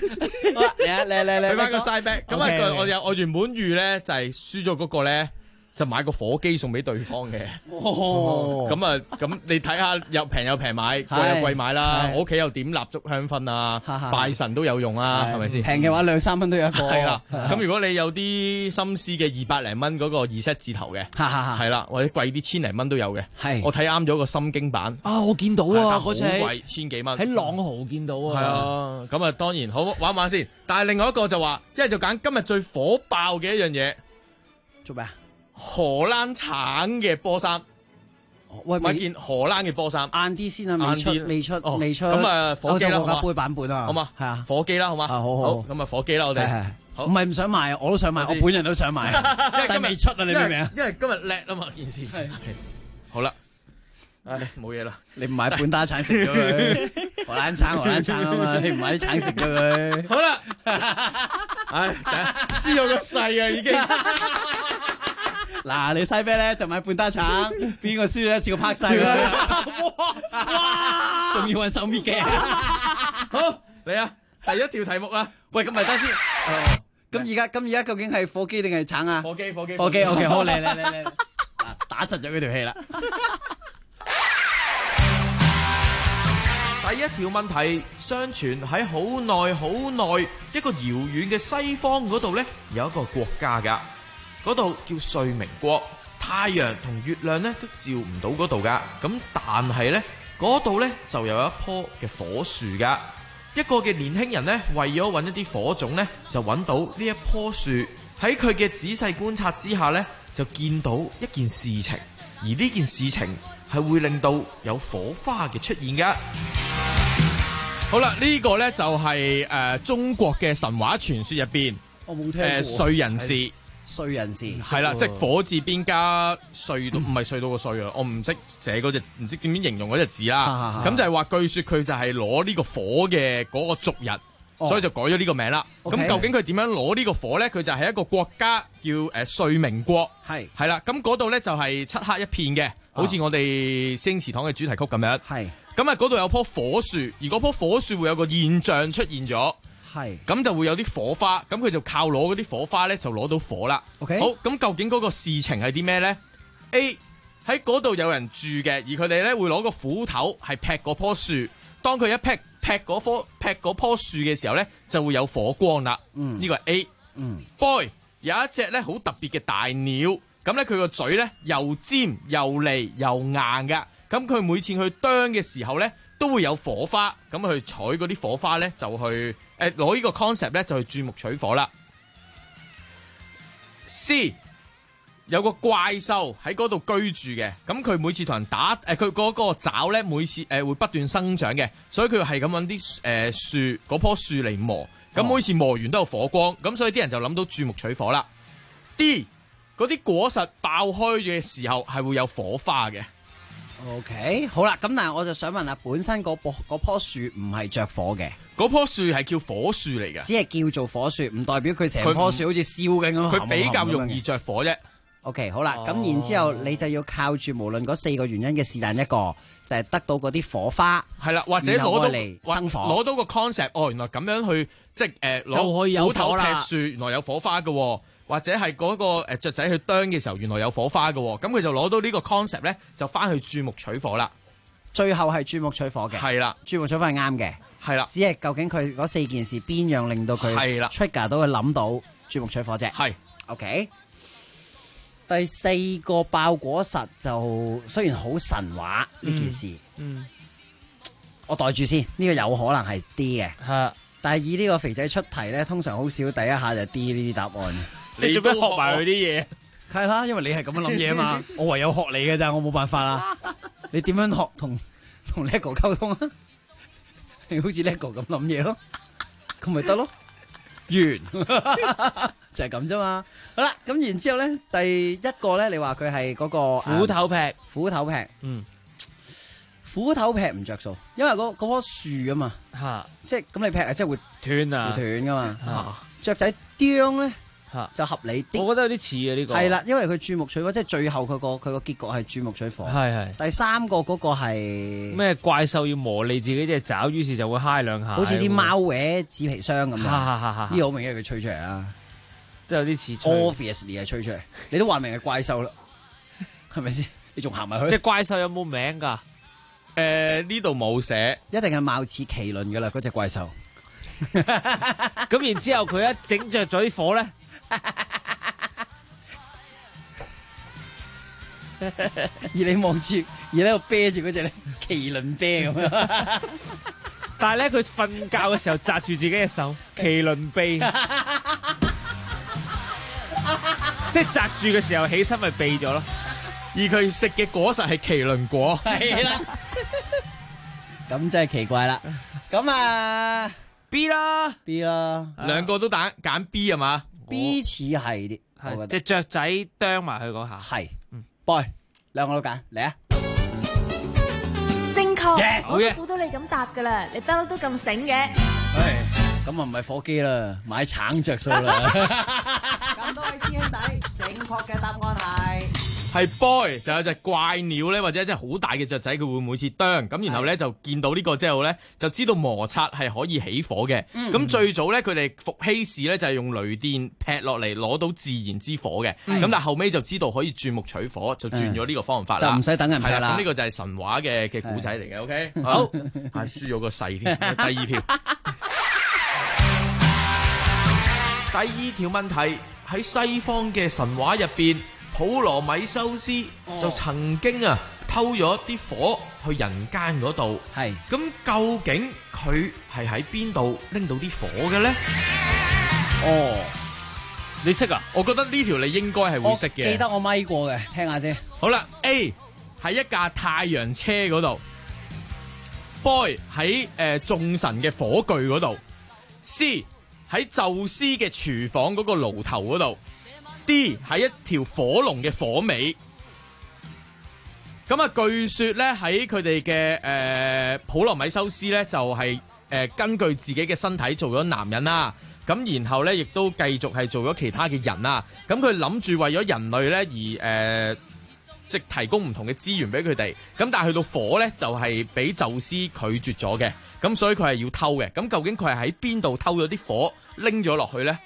好啦，嚟， 去翻個 side bet。咁啊，我原本預咧就係輸咗嗰個咧就買個火機送俾對方嘅。咁你睇下又平又平買，貴又貴買啦。我屋企又點蠟燭香薰啊，拜神都有用啊，係咪先？ 平嘅話2-3蚊都有一個。 係啦，咁如果你有啲心思嘅200零蚊嗰個2set字頭嘅，係啦，或者貴啲1000零蚊都有嘅。我睇啱咗個心經版。 我見到啊， 嗰隻好貴，1000幾蚊。 喺朗豪見到啊。 係啊，咁啊當然好玩玩先。但係另外一個就話，一係就揀今日最火爆嘅一樣嘢。 做咩啊？ 荷蘭橙嘅波衫，買件荷蘭嘅波衫， 晏啲先啊，未出。 咁啊，火機啦，好嘛？ 杯版本啊， 好嘛？ 係啊， 火機啦，好嘛？ 好， 咁啊，火機啦，我哋。 唔係唔想買，我都想買，我本人都想買，但係未出啊，你明唔明啊？ 因為今日叻啊嘛，件事。好啦，冇嘢啦， 你唔買半打橙食咗佢，荷蘭橙啊嘛，你唔買啲橙食咗佢。 好啦，輸咗個勢啊，已經。 嗱，你西啤咧就買半打橙，邊個輸咗一次個拍晒佢，哇！仲要揾手搣嘅。 好嚟啊，第一條題目啊。 喂，咁咪得先。咁而家究竟係火機定係橙啊？ 火機。 OK， 好嚟，打實咗佢條氣啦。 第一條問題，相傳喺好耐一個遙遠嘅西方嗰度呢，有一個國家噶，嗰度叫瑞明國，太陽同月亮呢都照唔到嗰度噶，咁但係呢，嗰度呢就有一棵嘅火樹噶，一個嘅年輕人呢，為咗揾一啲火種呢，就揾到呢一棵樹，喺佢嘅仔細觀察之下呢，就見到一件事情，而呢件事情係會令到有火花嘅出現噶。好啦，呢個呢就係中國嘅神話傳說入邊， 我冇聽過。 燧人氏係啦，即係火字邊加隧道，唔係隧道個隧啊，我唔識寫嗰隻，唔知點樣形容嗰隻字啦。咁就係話，據說佢就係攞呢個火嘅嗰個族人，所以就改咗呢個名啦。咁究竟佢點樣攞呢個火呢？佢就係一個國家叫瑞明國，係啦。咁嗰度呢就係漆黑一片嘅，好似我哋星祠堂嘅主題曲咁樣。咁啊，嗰度有棵火樹，而嗰棵火樹會有個現象出現咗，咁就會有啲火花，咁佢就靠攞嗰啲火花咧，就攞到火啦。好，咁究竟嗰個事情係啲咩咧 ？A 喺嗰度有人住嘅，而佢哋咧會攞個斧頭係劈嗰棵樹，當佢一劈嗰棵樹嘅時候咧，就會有火光啦。呢個係 A。Boy 有一隻咧好特別嘅大鳥，咁咧佢個嘴咧又尖又利又硬㗎。咁佢每次去啄嘅時候咧，都會有火花，咁去採嗰啲火花咧，就去攞呢個 concept 咧，就去鑽木取火啦。C 有個怪獸喺嗰度居住嘅，咁佢每次同人打佢嗰個爪咧，每次會不斷生長嘅，所以佢係咁揾啲樹嗰棵樹嚟磨，咁每次磨完都有火光，咁所以啲人就諗到鑽木取火啦。D 嗰啲果實爆開嘅時候係會有火花嘅。 OK， 好啦，咁但係我就想問下，本身嗰棵樹唔係着火嘅， 嗰棵樹係叫火樹嚟嘅， 只係叫做火樹，唔代表佢成棵樹好似燒緊咁。 佢比較容易着火啫。 OK， 好啦，咁然之後你就要靠住無論嗰4個原因嘅是但一個，就係得到嗰啲火花， 係啦，或者攞到嚟生火， 攞到個 concept，原來咁樣去即係攞斧頭劈樹，原來有火花嘅。或者係嗰個雀仔去啄嘅時候，原來有火花嘅，咁佢就攞到呢個 concept 咧，就翻去鑽木取火啦。 最後係鑽木取火嘅， 係啦， 鑽木取火係啱嘅，係啦。只係究竟佢嗰4件事邊樣令到佢 trigger 到佢諗到鑽木取火啫。係 OK。第4個爆果實就雖然好神話呢件事，我袋住先，呢個有可能係 D 嘅。係，但係以呢個肥仔出題咧，通常好少第一下就 D 呢啲答案。 你做咩學埋佢啲嘢？ 係啦，因為你係咁樣諗嘢嘛，我唯有學你嘅咋，我冇辦法啦。你點樣學同 Lego 溝通啊？你好似 Lego 咁諗嘢咯，咁咪得咯，完就係咁啫嘛。好啦，咁然之後咧，第一個咧，你話佢係嗰個斧頭劈， 斧頭劈，斧頭劈唔着數，因為嗰棵樹啊嘛，即係咁你劈啊，即係會斷啊，會斷噶嘛。雀仔啄咧。就合理啲， 我覺得有啲似啊呢個。 係啦，因為佢鑽木取火，即係最後佢個結局係鑽木取火。 係。第 3個嗰個係咩？怪獸要磨利自己隻爪，於是就會揩2下。 好似啲貓搲紙皮箱咁樣。呢個好明顯係佢吹出嚟啦。 都有啲似吹。 Obviously 係吹出嚟，你都話明係怪獸啦，係咪先？你仲行埋去？ 即係怪獸有冇名㗎？ 呢度冇寫， 一定係貌似麒麟㗎啦，嗰隻怪獸。 咁然之後佢一整着咗啲火咧， 而你望住，而喺度啤住嗰隻咧麒麟啤咁樣。 但係咧佢瞓覺嘅時候紮住自己嘅手，麒麟臂，即係紮住嘅時候起身咪避咗咯。 而佢食嘅果實係麒麟果， 係啦。咁真係奇怪啦。咁啊 B 啦 ，B 啦， 兩個都揀 B 係嘛 ？B 似係啲， 係隻雀仔啄埋佢嗰下。 係，boy，兩個都揀，嚟啊！ 正確， Yes， 我都估到你咁答噶啦，你不嬲都咁醒嘅。 咁啊唔係火機啦，買橙着數啦。 咁多位師兄弟，正確嘅答案係 boy， 就有隻怪鳥咧，或者一隻好大嘅雀仔，佢會每次啄咁，然後咧就見到呢個之後咧，就知道摩擦係可以起火嘅。咁最早咧，佢哋伏羲氏咧就係用雷電劈落嚟攞到自然之火嘅。咁但係後尾就知道可以鑽木取火，就轉咗呢個方法啦。 就唔使等人劈啦。 咁呢個就係神話嘅古仔嚟嘅。OK， 好，係輸咗個細添。第二條，第二條問題喺西方嘅神話入邊。普羅米修斯就曾經偷咗啲火去人間嗰度， 係咁究竟佢係喺邊度拎到啲火嘅咧？你識啊？我覺得呢條你應該係會識嘅。 記得我咪過嘅，聽下先。 好啦 ，A 喺一架太陽車嗰度 ，Boy 喺眾神嘅火炬嗰度 ，C 喺宙斯嘅廚房嗰個爐頭嗰度。D 係一條火龍嘅火尾，咁啊，據說咧喺佢哋嘅普羅米修斯咧就係根據自己嘅身體做咗男人啦，咁然後咧亦都繼續係做咗其他嘅人啦，咁佢諗住為咗人類咧而即係提供唔同嘅資源俾佢哋，咁但係去到火咧就係俾宙斯拒絕咗嘅，咁所以佢係要偷嘅，咁究竟佢係喺邊度偷咗啲火拎咗落去咧？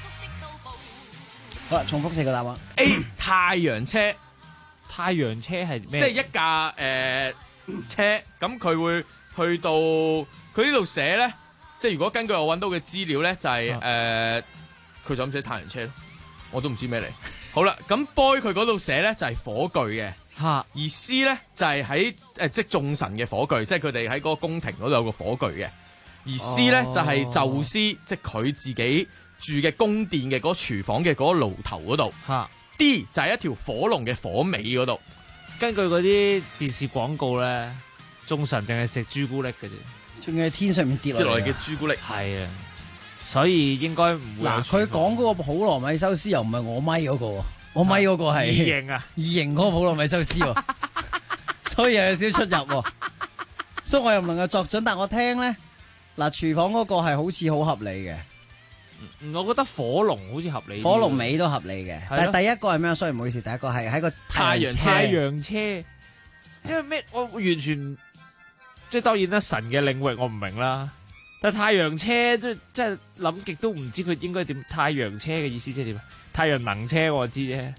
好啦，重複四個答案。 A 太陽車， 太陽車係咩？ 即係一架車，咁佢會去到佢呢度寫咧，即係如果根據我揾到嘅資料咧，就係佢就咁寫太陽車咯，我都唔知咩嚟。好啦，咁 boy 佢嗰度寫咧就係火炬嘅，而 C 咧就係喺即係眾神嘅火炬，即係佢哋喺嗰個宮廷嗰度有個火炬嘅，而 C 咧就係宙斯，即係佢自己住嘅宮殿嘅嗰個廚房嘅嗰個爐頭嗰度，D 就係一條火龍嘅火尾嗰度。 根據嗰啲電視廣告咧，眾神淨係食朱古力嘅啫， 仲要喺天上面跌落嚟嘅朱古力。 係啊，所以應該唔會。 嗱，佢講嗰個普羅米修斯又唔係我咪嗰個，我咪嗰個係異形啊， 異形嗰個普羅米修斯，所以又有少少出入，所以我又唔能夠作準。但我聽咧，嗱，廚房嗰個係好似好合理嘅。 我覺得火龍好似合理， 火龍尾都合理嘅。但係第一個係咩？所以唔好意思，第一個係喺個太陽車，因為咩？我完全即係當然啦，神嘅領域我唔明啦。但係太陽車即係諗極都唔知佢應該點。太陽車嘅意思即係點？太陽能車我知啫，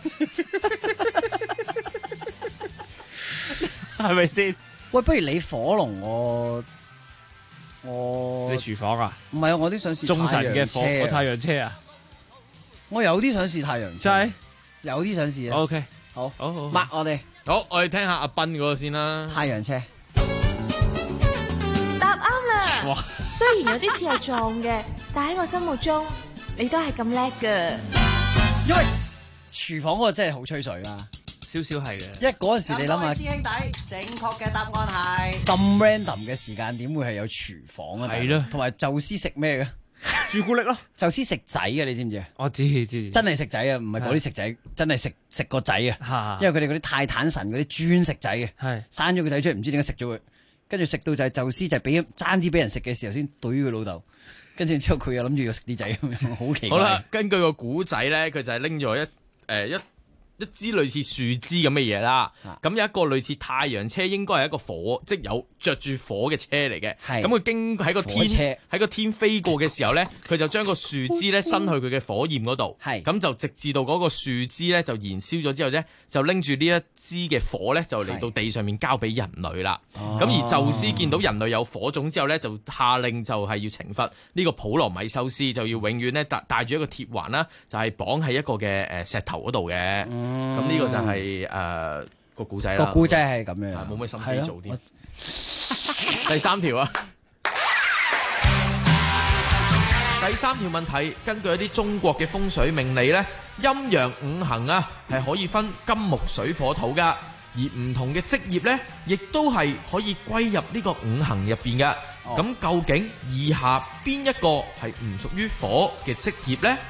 係咪先？ 喂，不如你火龍你廚房啊？ 唔係啊，我啲想試眾神嘅火太陽車啊！ 我有啲想試太陽車， 真係有啲想試啊。 OK， 好， 抹我哋好，我哋聽下阿斌嗰個先啦。 太陽車答啱啦！雖然有啲似係撞嘅，但喺我心目中，你都係咁叻㗎。 因為廚房嗰個真係好吹水啊！ 少少係嘅， 因為嗰陣時你諗下， 師兄弟，正確嘅答案係咁 random 嘅時間點會係有廚房啊？ 係咯， 同埋宙斯食咩嘅？ 朱古力咯， 宙斯食仔嘅，你知唔知啊？ 我知， 真係食仔啊，唔係嗰啲食仔，真係食個仔啊！因為佢哋嗰啲泰坦神嗰啲專食仔嘅， 係生咗個仔出嚟，唔知點解食咗佢，跟住食到就係宙斯就俾爭啲俾人食嘅時候先懟佢老豆，跟住之後佢又諗住要食啲仔咁樣，好奇怪。 好啦，根據個古仔咧，佢就係拎咗一一支類似樹枝咁嘅嘢啦。咁有一個類似太陽車，應該係一個火，即係有着住火嘅車嚟嘅。咁佢經喺個天飛過嘅時候咧，佢就將個樹枝咧伸去佢嘅火焰嗰度。咁就直至到嗰個樹枝咧就燃燒咗之後咧，就拎住呢一支嘅火咧就嚟到地上面交俾人類啦。咁而宙斯見到人類有火種之後咧，就下令就係要懲罰呢個普羅米修斯，就要永遠咧帶住一個鐵環啦，就係綁喺一個嘅石頭嗰度嘅。咁呢個就係個故仔啦。 個故仔係咁樣， 冇咩心機做添。第3條啊，第3條問題，根據一啲中國嘅風水命理咧，陰陽五行啊係可以分金木水火土噶，而唔同嘅職業咧，亦都係可以歸入呢個五行入邊嘅。咁究竟以下邊一個係唔屬於火嘅職業呢？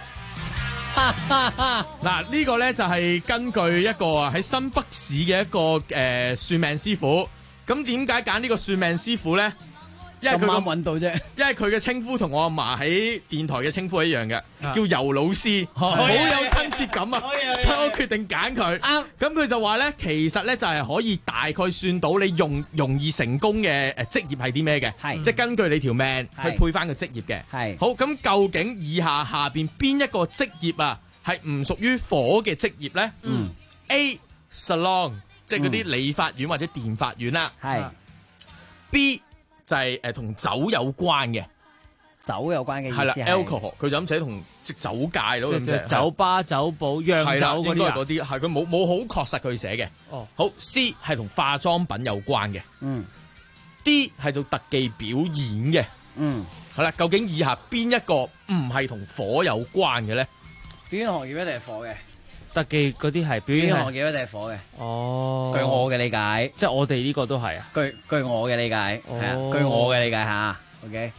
嗱，呢個呢就係根據一個喺新北市嘅一個算命師傅。咁點解揀呢個算命師傅呢？因為佢啱揾到啫。 因為佢嘅稱呼同我阿嫲喺電台嘅稱呼一樣嘅，叫尤老師，好有親切感啊！所以我決定揀佢。咁佢就話呢，其實呢就係可以大概算到你容易成功嘅職業係啲咩嘅，即係根據你條命去配翻個職業嘅。好，咁究竟以下邊邊一個職業啊係唔屬於火嘅職業呢？A salon， 即係嗰啲理髮院或者電髮院啦。B就係同酒有關嘅， 酒有關嘅意思係 alcohol， 佢就咁寫同即酒界咯， 即係酒吧、酒保、釀酒嗰啲係佢冇好確實佢寫嘅。好 C 係同化妝品有關嘅。D 係做特技表演嘅。係啦，究竟以下邊一個唔係同火有關嘅咧？ 表演行業一定係火嘅。 特技嗰啲係表演行業一定係火嘅。 哦， 據我嘅理解， 即係我哋呢個都係啊。 據我嘅理解，係啊，據我嘅理解吓。OK，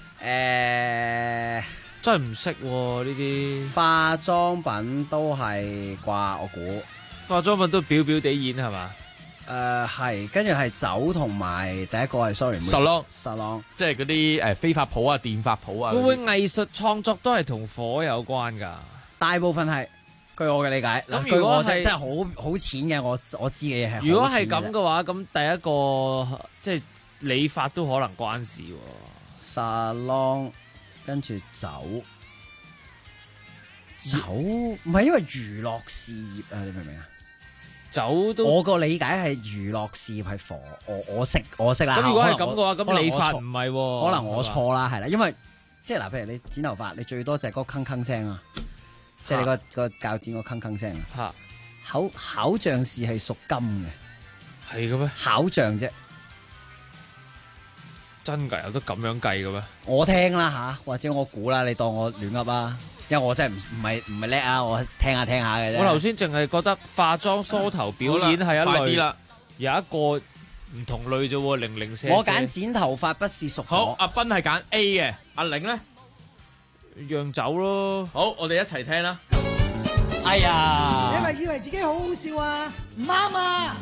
真係唔識呢啲化妝品都係啩，我估化妝品都表表地演係嘛？ 係，跟住係酒同埋第一個係 salon， 即係嗰啲飛髮鋪啊、電髮鋪啊。 會唔會藝術創作都係同火有關㗎？ 大部分係。據我嘅理解， 咁如果係真係好淺嘅，我知嘅嘢係。 如果係咁嘅話，咁第一個即係理髮都可能關事。 salon 跟住酒唔係因為娛樂事業啊，你明唔明啊？ 酒都我個理解係娛樂事業係火，我識啦。 咁如果係咁嘅話，咁理髮唔係， 可能我錯啦，係啦，因為即係嗱，譬如你剪頭髮，你最多就係嗰個鏗鏗聲啊。即係你個鉸剪個鏗鏗聲啊！巧匠士係屬金嘅， 係嘅咩？ 巧匠啫， 真㗎有得咁樣計嘅咩？ 我聽啦吓，或者我估啦，你當我亂噏啦，因為我真係唔係叻啊，我聽下嘅啫。 我頭先淨係覺得化妝梳頭表演係一類，快啲啦，有一個唔同類啫喎，004。 我揀剪頭髮不是屬火。 好，阿斌係揀 A 嘅，阿玲咧？ 釀酒咯， 好，我哋一齊聽啦。 哎呀， 你咪以為自己好好笑啊？唔啱啊！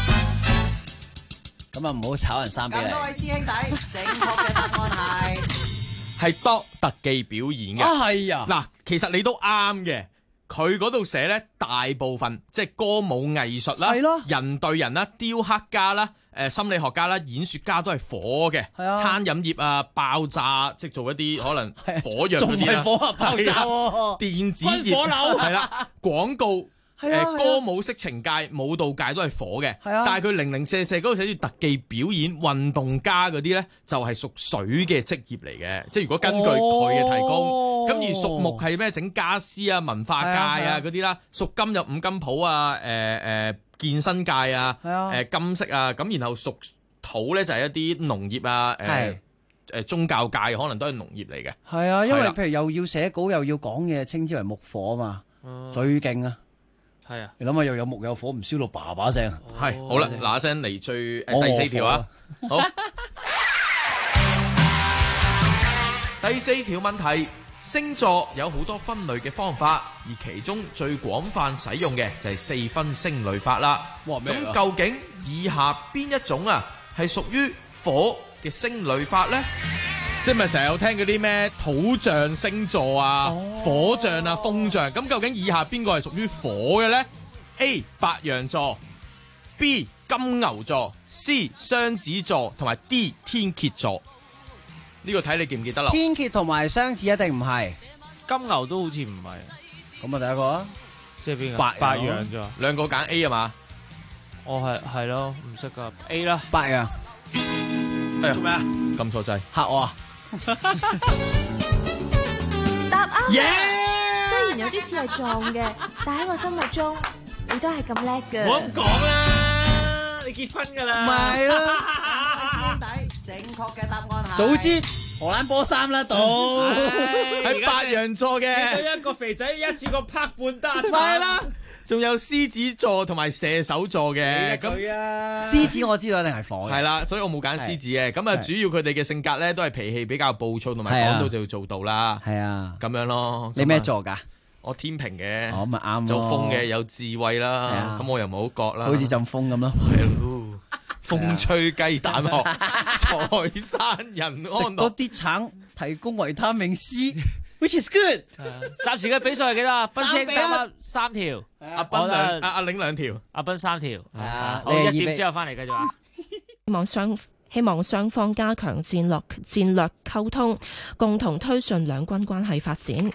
咁啊，唔好炒人衫俾你。 咁多位師兄弟，正確嘅答案係當特技表演嘅。 係啊。 嗱，其實你都啱嘅。佢嗰度寫咧，大部分即係歌舞藝術啦，人對人啦，雕刻家啦，心理學家啦，演說家都係火嘅。餐飲業啊，爆炸即係做一啲可能火藥嗰啲啦， 仲係火啊，爆炸喎！ 電子業係啦，廣告。歌舞色情界、舞蹈界都係火嘅，但係佢004嗰度寫住特技表演、運動家嗰啲咧，就係屬水嘅職業嚟嘅。即係如果根據佢嘅提供，咁而屬木係咩？整家私啊、文化界啊嗰啲啦，屬金有五金鋪啊、健身界啊、金色啊，咁然後屬土咧就係一啲農業啊、宗教界可能都係農業嚟嘅。 係啊，因為譬如又要寫稿又要講嘢，稱之為木火啊嘛，最勁啊！ 係啊， 你諗下又有木有火，唔燒到叭叭聲。 係好啦，嗱聲嚟最第4條啊，好。第4條問題，星座有好多分類嘅方法，而其中最廣泛使用嘅就係4分星類法啦。咁究竟以下邊一種啊係屬於火嘅星類法咧？即係咪成日有聽嗰啲咩土象星座啊、火象啊、風象？咁究竟以下邊個係屬於火嘅咧 A 白羊座 ，B 金牛座 ，C 雙子座同埋 D 天蠍座。呢個睇你記唔記得啦？ 天蠍同埋雙子一定唔係， 金牛都好似唔係。 咁啊，第一個啊， 即係邊個？ 白羊座，兩個揀 A 啊嘛？ 我係咯，唔識噶 A 啦。 白羊。 做咩啊？撳錯掣， 嚇我啊！ 答啱。 雖然有啲似係撞嘅，但喺我心目中，你都係咁叻嘅。 唔好咁講啦，你結婚㗎啦。 唔係啦， 師兄弟，正確嘅答案係。 早知荷蘭波衫啦，到係白羊座嘅。 見到一個肥仔一次過拍半打叉。 係啦。 仲有獅子座同埋射手座嘅，咁獅子我知道一定係火嘅， 係啦，所以我冇揀獅子嘅。咁啊，主要佢哋嘅性格咧都係脾氣比較暴躁，同埋講到就要做到啦。 係啊， 咁樣咯。 你咩座㗎？ 我天秤嘅， 咁咪啱咯。 做風嘅有智慧啦，咁我又唔好覺啦。 好似陣風咁咯。 係咯，風吹雞蛋殼，財山人安樂。 食多啲橙，提供維他命 C。Which is good。 暫時嘅比數係幾多啊？斌清得3條， 阿斌阿領2條， 阿斌3條。 係啊， 好，1點之後翻嚟繼續啊！ 希望雙方加強戰略溝通，共同推進兩軍關係發展。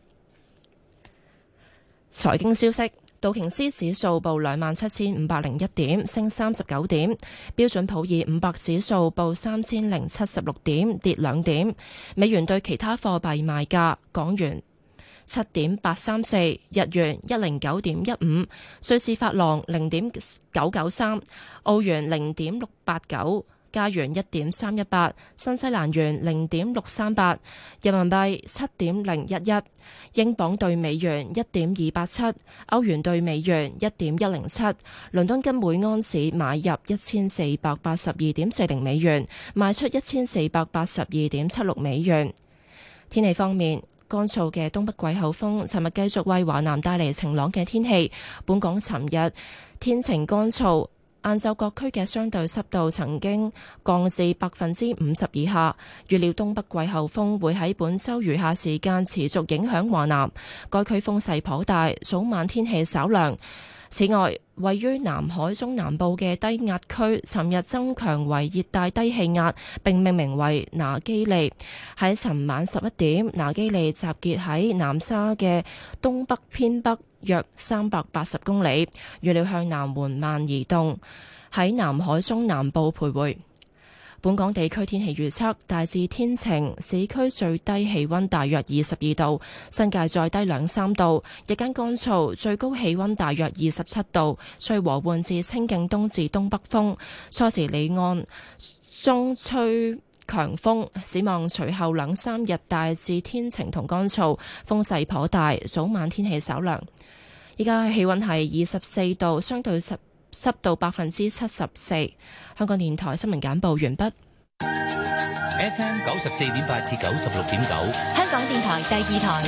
財經消息。道瓊斯指數報27,501點，升39點；標準普爾500指數報3,076點，跌2點。美元對其他貨幣賣價：港元7.834，日元109.15，瑞士法郎0.993，澳元0.689。加元1.318，新西蘭元0.638，人民幣7.011，英鎊對美元1.287，歐元對美元1.107，倫敦金每安士買入1482.40美元，賣出1482.76美元。天氣方面，乾燥嘅東北季候風尋日繼續為華南帶嚟晴朗嘅天氣。本港尋日天晴乾燥。晏晝各區嘅相對濕度曾經降至50%以下，預料東北季候風會喺本週餘下時間持續影響華南，該區風勢頗大，早晚天氣稍涼。此外，位於南海中南部嘅低壓區，尋日增強為熱帶低氣壓，並命名為拿基利。喺尋晚11點，拿基利集結喺南沙嘅東北偏北約380公里，預料向南緩慢移動，喺南海中南部徘徊。本港地區天氣預測大致天晴，市區最低氣溫大約22度，新界再低2-3度，日間乾燥，最高氣溫大約27度，吹和緩至清勁東至東北風，初時離岸中吹強風。展望隨後2-3日大致天晴同乾燥，風勢頗大，早晚天氣稍涼。依家氣溫係24度，相對濕度74%。香港電台新聞簡報完畢。 FM 94.8至96.9， 香港電台第2台。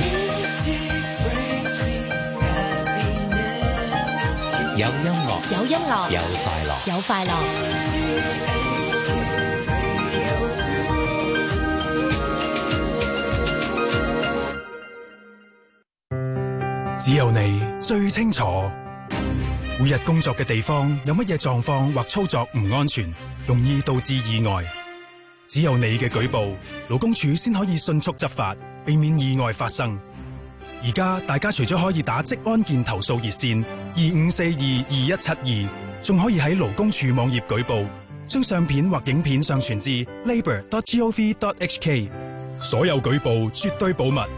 有音樂， 有音樂， 有快樂， 有快樂。 只有你最清楚，每日工作嘅地方有乜嘢狀況或操作唔安全，容易導致意外。只有你嘅舉報，勞工處先可以迅速執法，避免意外發生。而家大家除咗可以打職安健投訴熱線25422172，仲可以喺勞工處網頁舉報，將相片或影片上傳至 labour.gov.hk。所有舉報絕對保密。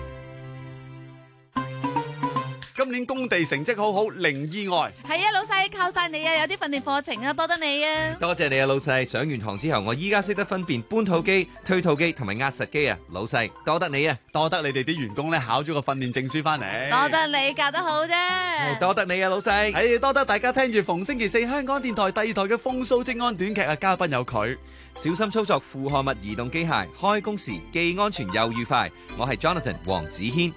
今年工地成績好好，零意外。 係啊，老細靠晒你啊！有啲訓練課程啊，多得你啊！ 多謝你啊，老細！上完堂之後，我依家識得分辨搬土機、推土機同埋壓實機啊！老細，多得你啊！ 多得你哋啲員工咧考咗個訓練證書翻嚟。 多得你教得好啫！ 多得你啊，老細！ 多得大家聽住逢星期4香港電台第2台嘅風騷職安短劇啊！嘉賓有佢， 小心操作負荷物移動機械，開工時既安全又愉快。我係 Jonathan 黃子軒。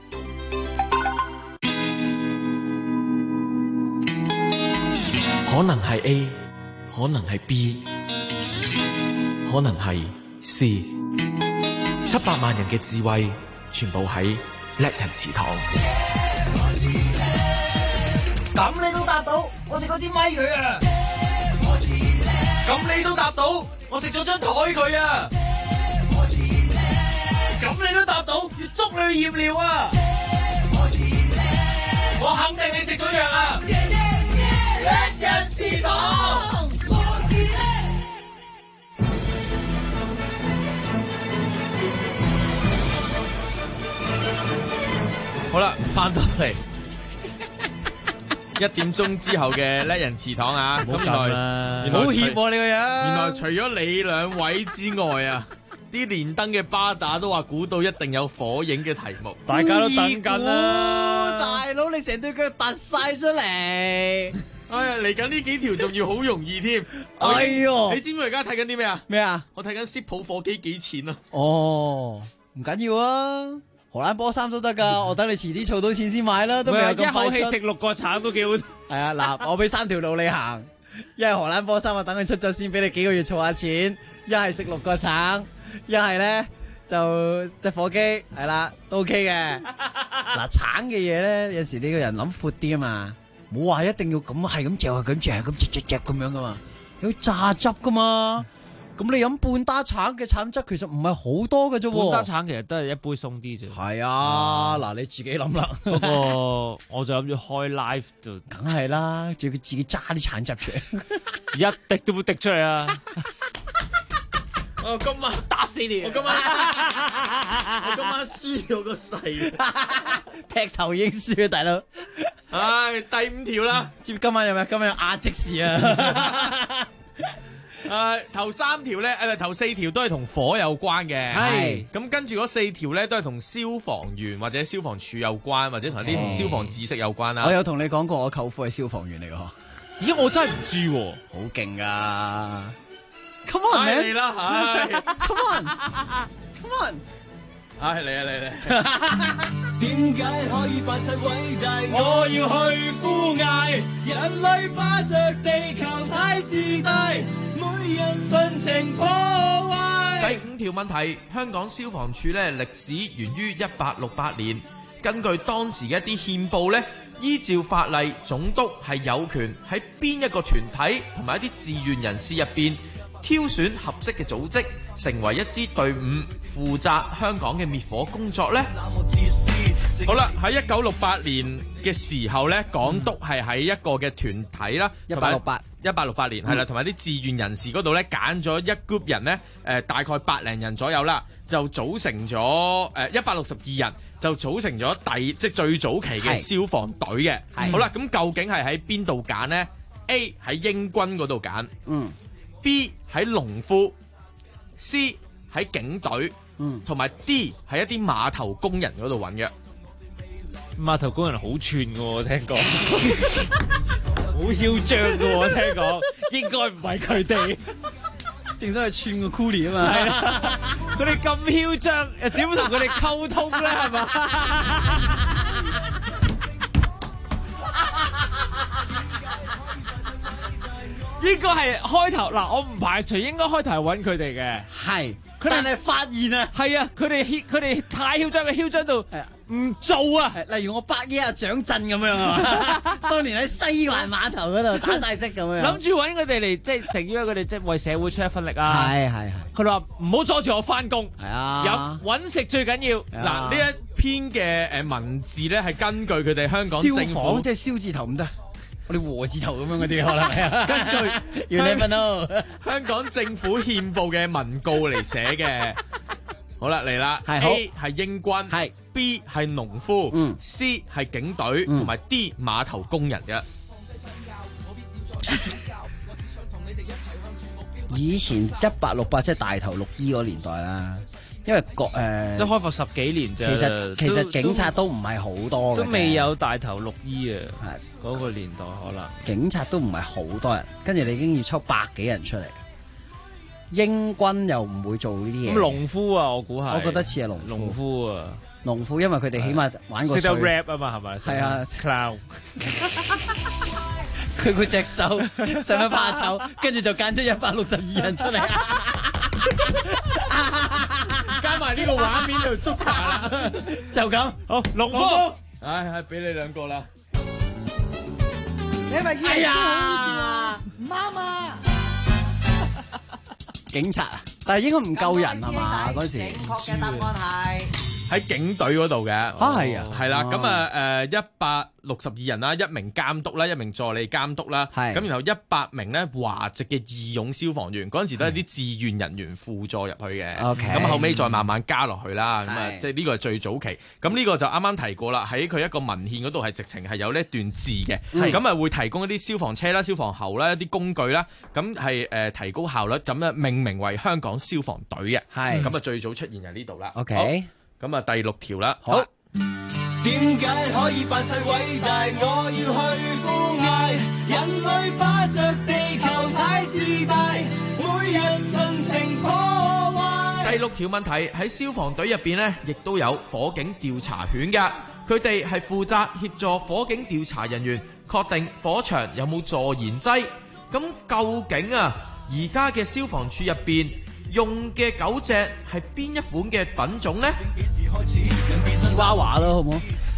可能係 A， 可能係 B， 可能係 C。700萬人嘅智慧，全部喺叻人祠堂。 咁你都答到，我食嗰支咪佢啊！ 咁你都答到，我食咗張台佢啊！咁你都答到，要捉你去驗尿啊！我肯定你食咗藥啊！一人祠堂， 好啦，翻到嚟1點鐘之後嘅叻人祠堂啊！咁原來好怯喎你個樣。 原來除咗你兩位之外啊，啲連登嘅巴打都話估到一定有火影嘅題目， 大家都等緊啦。 大佬你成對腳突晒出嚟。 哎呀，嚟緊呢幾條仲要好容易添。 哎喲， 你知唔知我而家睇緊啲咩啊？ 咩啊？ 我睇緊濕普火機幾錢啊？ 哦，唔緊要啊，荷蘭波衫都得噶，我等你遲啲儲到錢先買啦，都未有咁快出。 一口氣食6個橙都幾好。 係啊，嗱，我俾3條路你行，一係荷蘭波衫，我等佢出咗先，俾你幾個月儲下錢；一係食6個橙，一係咧就隻火機，係啦，都 OK 嘅。嗱，橙嘅嘢咧，有時你個人諗闊啲啊嘛，冇話一定要咁係咁嚼係咁嚼係咁嚼咁樣噶嘛，有榨汁噶嘛。咁你飲半打橙嘅橙汁其實唔係好多嘅啫， 半打橙其實都係一杯鬆啲啫。 係啊，嗱，你自己諗啦。 不過我就諗住開 live 就， 梗係啦，仲要自己揸啲橙汁出嚟， 一滴都冇滴出嚟啊！ 我今晚打死你！ 我今晚輸咗個勢， 劈頭已經輸啊，大佬！ 唉，第5條啦， 知唔知今晚有咩？今晚有亞積士啊！ 頭3條咧，頭4條都係同火有關嘅。 係咁跟住嗰4條咧，都係同消防員或者消防處有關，或者同啲消防知識有關啦。 我有同你講過，我舅父係消防員嚟嘅嗬。 咦，我真係唔知喎， 好勁噶 ！Come on， 嚟啦，係 ，Come on，Come on， 唉，嚟啊嚟！ 點解可以發出偉大？我要去呼嗌，人類霸着地球太自大，每人盡情破壞。 第5條問題，香港消防處咧歷史源於1868年，根據當時嘅一啲憲報咧，依照法例，總督係有權喺邊一個團體同埋一啲志願人士入邊挑選合適嘅組織，成為一支隊伍，負責香港嘅滅火工作呢。好啦，喺1968年嘅時候呢，港督係喺一個嘅團體啦，1868年係啦，同埋啲志願人士嗰度呢，揀咗一 group 人呢，大概100人左右啦，就組成咗162人，就組成咗即係最早期嘅消防隊嘅。好啦，咁究竟係喺邊度揀呢？ A 喺英軍嗰度揀，B 喺農夫，C 喺警隊，同埋 D 喺一啲碼頭工人嗰度揾嘅。 碼頭工人好串嘅喎，我聽講，好囂張嘅喎，我聽講，應該唔係佢哋， 正所謂串個 coolie 啊嘛， 係啦，佢哋咁囂張，點同佢哋溝通咧？係嘛？應該係開頭嗱，我唔排除應該開頭係揾佢哋嘅， 係，但係發現啊， 係啊，佢哋太囂張嘅，囂張到唔做啊！ 例如我伯爺阿蔣震咁樣啊，當年喺西環碼頭嗰度打晒色咁樣， 諗住揾佢哋嚟即係成於佢哋即係為社會出一分力啊！ 係， 佢哋話唔好阻住我翻工， 係啊， 有揾食最緊要。 嗱，呢一篇嘅文字咧係根據佢哋香港政府， 消防即係燒字頭唔得。我哋和字頭咁樣嗰啲可能係根據香港政府憲報嘅文告嚟寫嘅。好啦，嚟啦 ，A 係英軍，係 B 係農夫，C 係警隊，同埋 D 碼頭工人嘅。 以前1868即係大頭綠衣嗰年代啦。因為都開埠10幾年啫， 其實警察都唔係好多嘅， 都未有大頭綠衣啊，係嗰個年代可能警察都唔係好多人，跟住你已經要抽100幾人出嚟，英軍又唔會做呢啲嘢。 咁農夫啊，我估係， 我覺得似係農夫啊， 農夫因為佢哋起碼玩過水， 識得 rap 啊嘛，係咪？ 係啊 ，clown。 佢嗰隻手使乜怕醜，跟住就揀出162人出嚟。 加埋呢個畫面就捉查啦， 就咁。 好，農夫， 唉，俾你兩個啦。 你係咪以為呢個好好笑啊？唔啱啊！ 警察啊，但係應該唔夠人係嘛嗰時？ 正確嘅答案係喺警隊嗰度嘅。 係啊， 係啦，咁啊162人啦，一名監督啦，一名助理監督啦，咁然後100名咧華籍嘅義勇消防員，嗰陣時都係啲志願人員輔助入去嘅。咁後尾再慢慢加落去啦。咁啊，即係呢個係最早期。咁呢個就啱啱提過啦，喺佢一個文獻嗰度係直情係有呢一段字嘅。咁啊會提供一啲消防車啦、消防喉啦、一啲工具啦，咁係提高效率，咁咧命名為香港消防隊嘅。咁啊最早出現喺呢度啦。咁啊第6條啦。好。 點解可以扮世偉大？我要去呼嗌，人類霸着地球太自大，每日盡情破壞。 第6條問題喺消防隊入邊呢，亦都有火警調查犬㗎，佢哋係負責協助火警調查人員確定火場有冇助燃劑。咁究竟啊，而家嘅消防處入邊用嘅狗隻係邊一款嘅品種呢？ 芝娃娃咯，好唔好？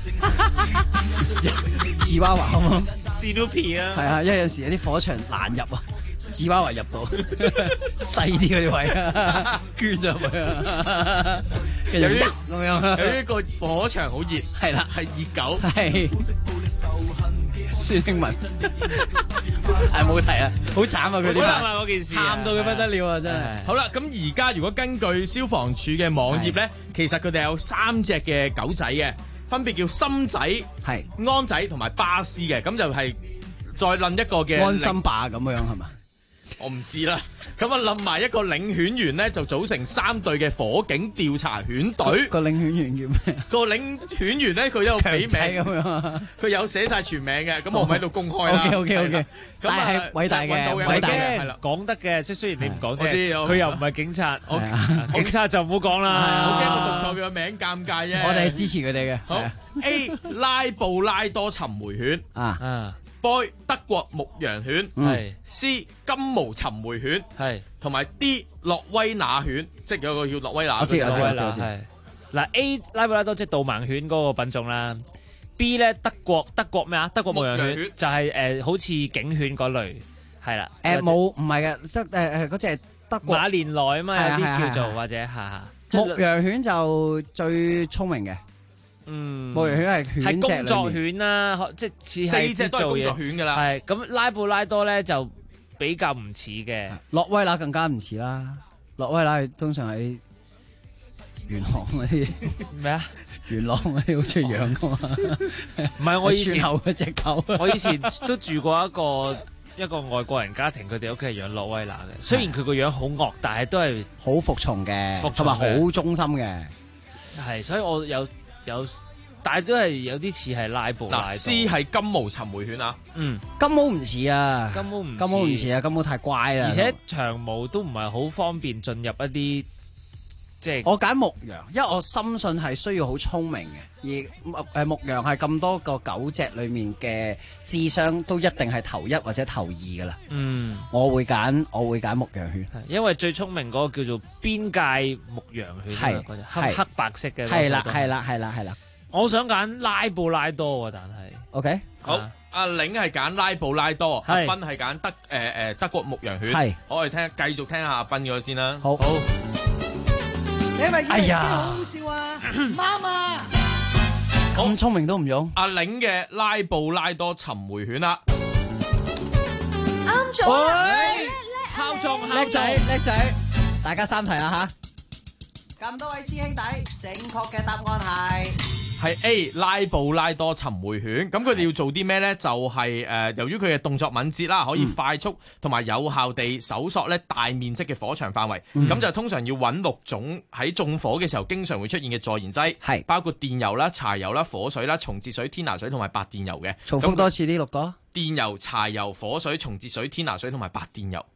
芝娃娃好唔好 ？Snoopy 啊， 係啊，因為有時有啲火場難入啊，芝娃娃入到細啲嗰啲位啊，捐入去啊， 由於咁樣， 由於個火場好熱， 係啦， 係熱狗， 係孫興文，係冇提啊，好慘啊佢， 好慘啊嗰件事， 慘到佢不得了啊真係。 好啦，咁而家如果根據消防處嘅網頁咧，其實佢哋有3隻嘅狗仔嘅，分別叫心仔、安仔同埋巴斯嘅，咁就係再諗一個嘅安心霸咁樣係嘛？ 我唔知啦。咁啊，諗埋一個領犬員咧，就組成3隊嘅火警調查犬隊。 個領犬員叫咩？ 個領犬員咧，佢有俾名咁樣， 佢有寫晒全名嘅。咁我唔喺度公開啦。 OK。咁係偉大嘅，偉大嘅， 係啦，講得嘅。即係雖然你唔講我知佢又唔係警察，警察就唔好講啦。 我驚我讀錯佢個名，尷尬啫。 我哋係支持佢哋嘅。 好 A 拉布拉多尋回犬啊。 Boy 德國牧羊犬，係 C 金毛尋回犬，係同埋 D 洛威那犬，即係有個叫洛威那。 我知。 係嗱 A 拉布拉多即係導盲犬嗰個品種啦。B 咧德國咩啊？德國牧羊犬就係好似警犬嗰類，係啦。 冇唔係嘅，即係嗰隻係德國馬連來啊嘛，有啲叫做或者牧羊犬就最聰明嘅。牧羊犬係工作犬啦，即係似係 4隻都係工作犬噶啦。 係咁拉布拉多咧就比較唔似嘅， 洛威那更加唔似啦。洛威那係通常喺元朗嗰啲咩啊？ 元朗嗰啲好出養噶嘛？ 唔係我以前後嗰隻狗， 我以前都住過一個外國人家庭，佢哋屋企係養洛威那嘅。雖然佢個樣好惡，但係都係好服從嘅，同埋好忠心嘅。 係，所以我有，但係都係有啲似係拉布拉多。 C 係金毛尋回犬啊。 金毛唔似啊， 金毛唔似啊，金毛太乖啦。 而且長毛都唔係好方便進入一啲。 我揀牧羊，因為我深信係需要好聰明嘅，而牧羊係咁多個狗隻裏面嘅智商都一定係頭1或者頭2噶啦。我會揀牧羊犬， 因為最聰明嗰個叫做邊界牧羊犬，係黑白色嘅。 係啦。 我想揀拉布拉多，但係 OK 好。阿玲係揀拉布拉多，阿斌係揀德國牧羊犬。係，我哋繼續聽下阿斌嗰個先啦。 好。 你係咪以為呢個好好笑啊？唔啱啊！ 咁聰明都唔用。 阿玲嘅拉布拉多尋回犬啦， 啱咗， 敲鐘， 叻仔，大家3題啦吓。咁多位師兄弟，正確嘅答案係 A 拉布拉多尋回犬。咁佢哋要做啲咩呢？就係由於佢嘅動作敏捷啦，可以快速同埋有效地搜索咧大面積嘅火場範圍。咁就通常要揾6種喺縱火嘅時候經常會出現嘅助燃劑，包括電油啦、柴油啦、火水啦、松節水、天拿水同埋白電油嘅。 重複多次呢6個： 電油、柴油、火水、松節水、天拿水同埋白電油。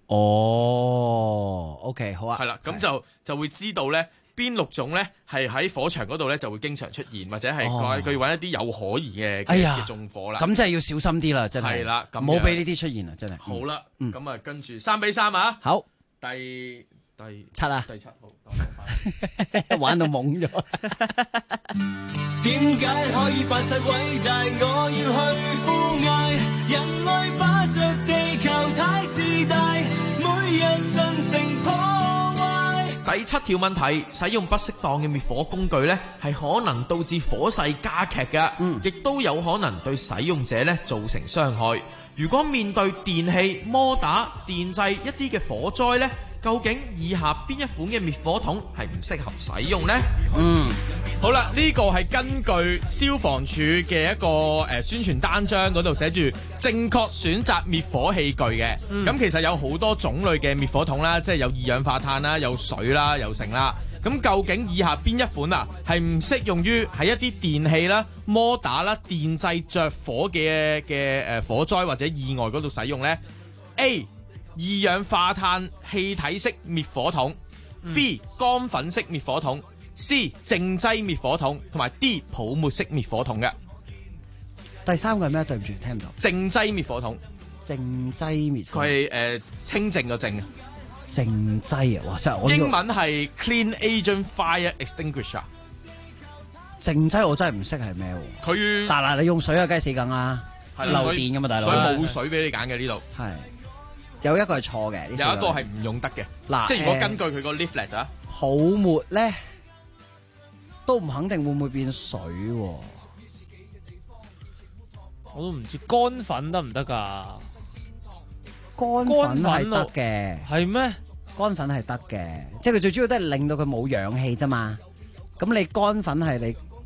OK 好啊。 係啦，咁就會知道呢。邊6種咧係喺火場嗰度咧就會經常出現，或者係佢揾一啲有可疑嘅縱火啦。 咁真係要小心啲啦，真係。 係啦，咁冇俾呢啲出現啊，真係。 好啦，咁啊跟住3-3啊。 好， 第 7啊。 第7好， 玩到懵咗。 點解可以扮實偉大？我要去枯艾，人類把着地球太自大，每日盡情破壞。 第7條問題，使用不適當嘅滅火工具呢，係可能導致火勢加劇嘅，亦都有可能對使用者呢造成傷害。如果面對電器、摩打、電掣一啲嘅火災呢，究竟以下邊一款嘅滅火筒係唔適合使用呢？ 好啦，呢個係根據消防處嘅一個宣傳單張嗰度寫住正確選擇滅火器具嘅。咁其實有好多種類嘅滅火筒啦，即係有二氧化碳啦，有水啦，有剩啦。咁究竟以下邊一款啊係唔適用於喺一啲電器啦、摩打啦、電掣着火嘅火災或者意外嗰度使用呢？ A. 二氧化碳氣體式滅火筒，B. 乾粉式滅火筒， C. 靜劑滅火筒，同埋 D. 泡沫式滅火筒嘅。 第三個係咩？對唔住，聽唔到。 靜劑滅火筒。 靜劑滅火筒。 佢係清靜嘅靜。 靜劑啊！哇，真係我英文係 Clean Agent Fire Extinguisher。 靜劑我真係唔識係咩喎。 佢但係你用水啊，梗係死梗啦，漏電㗎嘛，大佬。 所以冇水俾你揀嘅呢度。 係。有一個係錯嘅， 有一個係唔用得嘅。 嗱， 即係如果根據佢個 leaflet 咋， 泡沫咧都唔肯定會唔會變水喎。 我都唔知乾粉得唔得㗎？ 乾粉係得嘅， 係咩？ 乾粉係得嘅，即係佢最主要都係令到佢冇氧氣啫嘛。咁你乾粉係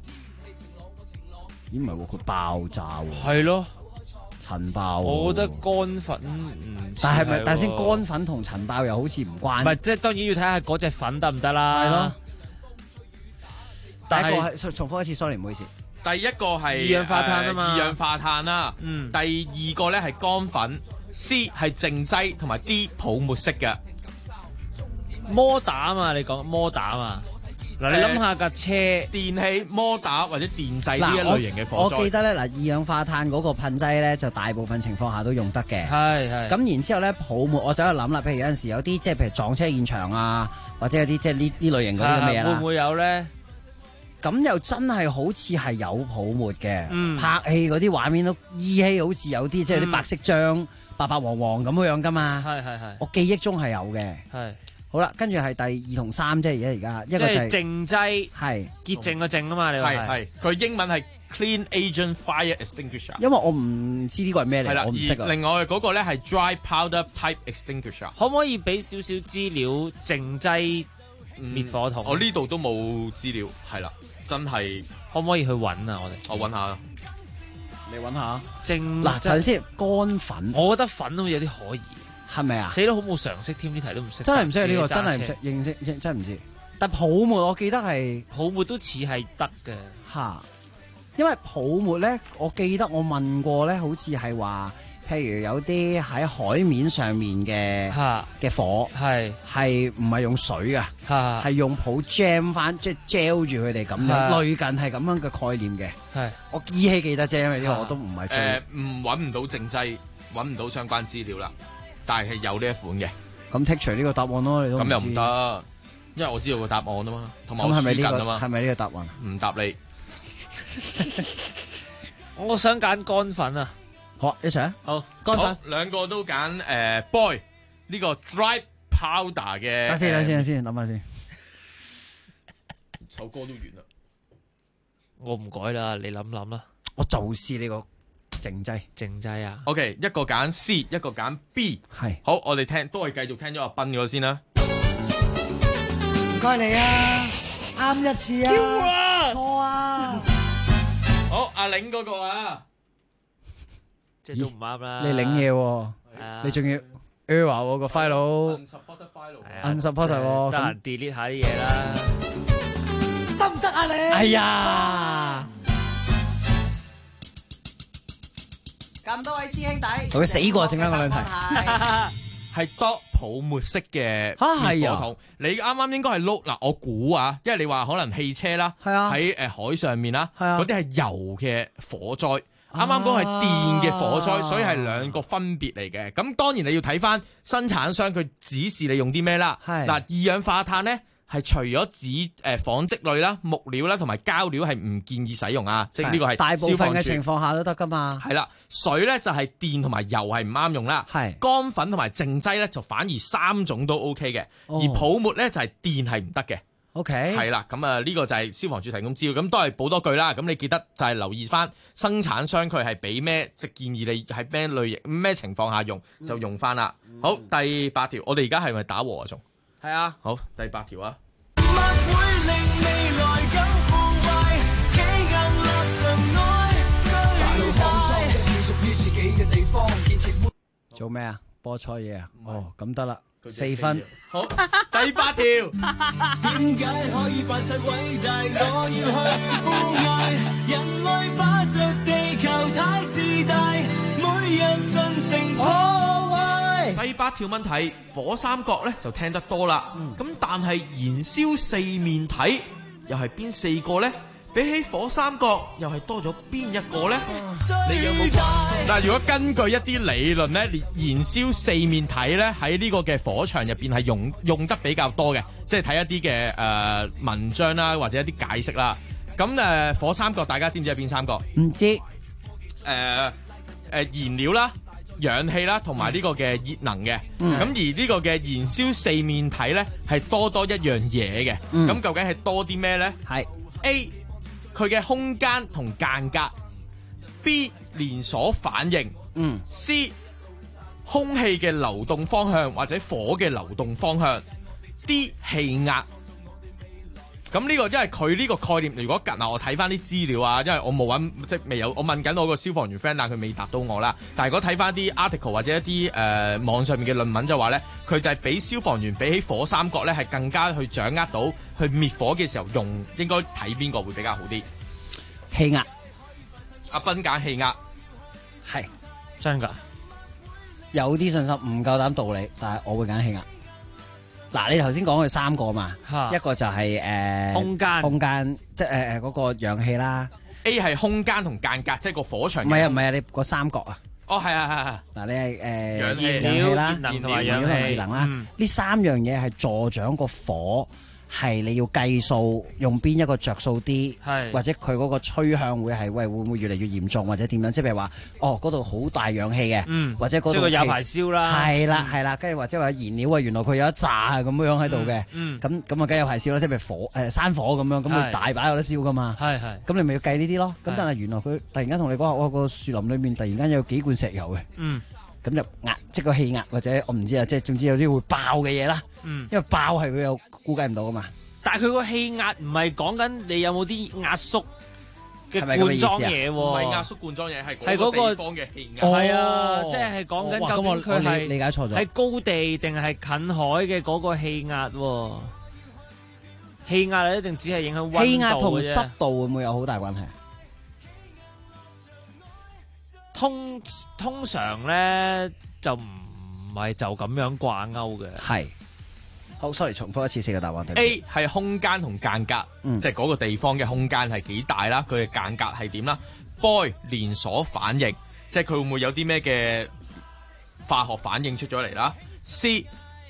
你，咦唔係喎，佢爆炸喎。 係咯。 塵爆， 我覺得乾粉但係咪？但係先乾粉同塵爆又好似唔關。 唔係，即係當然要睇下嗰隻粉得唔得啦。 係咯。第一個係重複一次 ，sorry 唔好意思。 第一個係二氧化碳啊嘛， 二氧化碳啦。第二個咧係乾粉 ，C 係靜劑，同埋 D 泡沫式嘅。 摩打啊嘛，你講摩打啊嘛。嗱，你諗下架車、 電器、摩打或者電掣呢一類型嘅火災， 我記得咧，嗱，二氧化碳嗰個噴劑咧，就大部分情況下都用得嘅。 係。 咁然之後咧，泡沫我就喺度諗啦，譬如有陣時有啲即係譬如撞車現場啊，或者有啲即係呢類型嗰啲咁嘅嘢啦。 會唔會有咧？ 咁又真係好似係有泡沫嘅。拍戲嗰啲畫面都依稀好似有啲即係啲白色漿、白白黃黃咁樣噶嘛。 係。 我記憶中係有嘅。 係。 好啦，跟住係第2同3啫，而家一個就係靜劑， 係潔淨個淨啊嘛，你話係佢英文係 Clean Agent Fire Extinguisher。 因為我唔知呢個係咩嚟，我唔識啊。 另外嗰個咧係 Dry Powder Type Extinguisher。 可唔可以俾少少資料靜劑滅火筒？ 我呢度都冇資料，係啦，真係可唔可以去揾啊？ 我揾下， 你揾下靜嗱，頭先乾粉， 我覺得粉都有啲可疑。 係咪啊？ 死都好冇常識添，呢題都唔識。 真係唔識呢個，真係唔識認識，真係唔知。但泡沫我記得係泡沫都似係得嘅嚇，因為泡沫咧，我記得我問過咧，好似係話，譬如有啲喺海面上面嘅火，係唔係用水㗎？係用泡 jam 翻，即係 gel 住佢哋咁樣，類近係咁樣嘅概念嘅。係我依稀記得啫，因為呢個我都唔係揾唔到靜劑，揾唔到相關資料啦。但係有呢一款嘅， 咁剔除呢個答案咯，你都咁又唔得，因為我知道個答案啊嘛，同埋我輸緊啊嘛， 係咪呢個答案？ 唔答你， 我想揀乾粉啊， 好一齊啊， 好乾粉， 兩個都揀boy 呢個 dry powder 嘅， 等先，諗下先， 首歌都完啦， 我唔改啦，你諗啦， 我就試呢個。靜劑啊 ，OK， 一個揀 C， 一個揀 B， 係好，我哋都係繼續聽咗阿斌嗰個先啦。 唔該你啊，啱一次啊，錯啊， 好，阿領嗰個啊， 即係都唔啱啦， 你領嘢喎，你仲要 error 個 file，unsupported file，unsupported 喎， 得閒 delete 下啲嘢啦， 得唔得啊你？ 哎呀！ 咁多位師兄弟， 佢死過，剩翻個兩題， 係多泡沫式嘅滅火筒。你啱啱應該係撈嗱，我估啊，因為你話可能汽車啦，喺海上面啦，嗰啲係油嘅火災。啱啱嗰個係電嘅火災，所以係兩個分別嚟嘅。咁當然你要睇翻生產商佢指示你用啲咩啦。嗱，二氧化碳咧係除咗紙紡織類啦、木料啦同埋膠料係唔建議使用啊，即係呢個係大部分嘅情況下都得噶嘛。 係啦，水咧就係電同埋油係唔啱用啦。係乾粉同埋淨劑咧就反而3種都 OK 嘅，而泡沫咧就係電係唔得嘅。 OK， 係啦，咁啊呢個就係消防處提供資料，咁都係補多句啦。咁你記得就係留意翻生產商佢係俾咩，即建議你喺咩類型、咩情況下用就用翻啦。好，第8條，我哋而家係咪打和啊？仲係啊。 好，第8條啊。 做咩啊？播錯嘢啊？哦，咁得啦。4分。 好，第8條。 點解可以扮實偉大？我要去富愛，人類霸着地球太自大，每人盡情破壞。 第8條問題，火三角咧就聽得多啦。咁但係燃燒四面體又係邊4個咧？比起火三角又係多咗邊一個咧？你有冇嗱？如果根據一啲理論咧，燃燒四面體咧喺呢個嘅火場入邊係用得比較多嘅，即係睇一啲嘅文章啦，或者一啲解釋啦。咁火三角大家知唔知係邊3個？ 唔知。 燃料啦、氧氣啦，同埋呢個嘅熱能嘅。咁而呢個嘅燃燒四面體咧係多一樣嘢嘅。咁究竟係多啲咩咧？係 A。佢嘅空間同間隔 ，B 連鎖反應，C 空氣嘅流動方向或者火嘅流動方向 ，D 氣壓。咁呢個因為佢呢個概念，如果嗱我睇翻啲資料啊，因為我冇揾即係未有，我問緊我個消防員 friend，但係佢未答到我啦。但係如果睇翻啲 article 或者一啲網上面嘅論文就話咧，佢就係比消防員比起火三角咧係更加去掌握到去滅火嘅時候用，應該睇邊個會比較好啲？ 氣壓。 阿斌揀氣壓， 係真㗎？ 有啲信心唔夠膽道理，但係我會揀氣壓。嗱，你頭先講佢3個嘛，一個就係空間，即係嗰個氧氣啦。 A 係空間同間隔，即係個火場。 唔係啊，你個三角啊。 哦，係。 嗱，你係氧氣啦、 熱能同埋氧氣能啦。呢3樣嘢係助長個火。係你要計數用邊一個着數啲，或者佢嗰個趨向會係會唔會越嚟越嚴重，或者點樣？即係譬如話，嗰度好大氧氣嘅，或者嗰度有排燒啦， 係啦，跟住或者話燃料啊，原來佢有一紮咁樣喺度嘅，咁啊梗有排燒啦，即係譬如山火咁樣，咁佢大把有得燒噶嘛，咁你咪要計呢啲咯。咁但係原來佢突然間同你講話，個樹林裏面突然間有幾罐石油嘅。咁就壓，即係個氣壓或者我唔知啊，即係總之有啲會爆嘅嘢啦。因為爆係佢有估計唔到噶嘛。 但係佢個氣壓唔係講緊你有冇啲壓縮嘅罐裝嘢喎， 唔係壓縮罐裝嘢，係嗰個地方嘅氣壓。 係啊，即係講緊究竟佢係理解錯咗， 喺高地定係近海嘅嗰個氣壓喎。氣壓一定只係影響溫度嘅啫。氣壓同濕度會唔會有好大關係？ 通常咧就唔係就咁樣掛鈎嘅。 係，好 sorry， 重複一次4個答案。 A 係空間同間隔，即係嗰個地方嘅空間係幾大啦，佢嘅間隔係點啦。B 連鎖反應，即係佢會唔會有啲咩嘅化學反應出咗嚟啦。C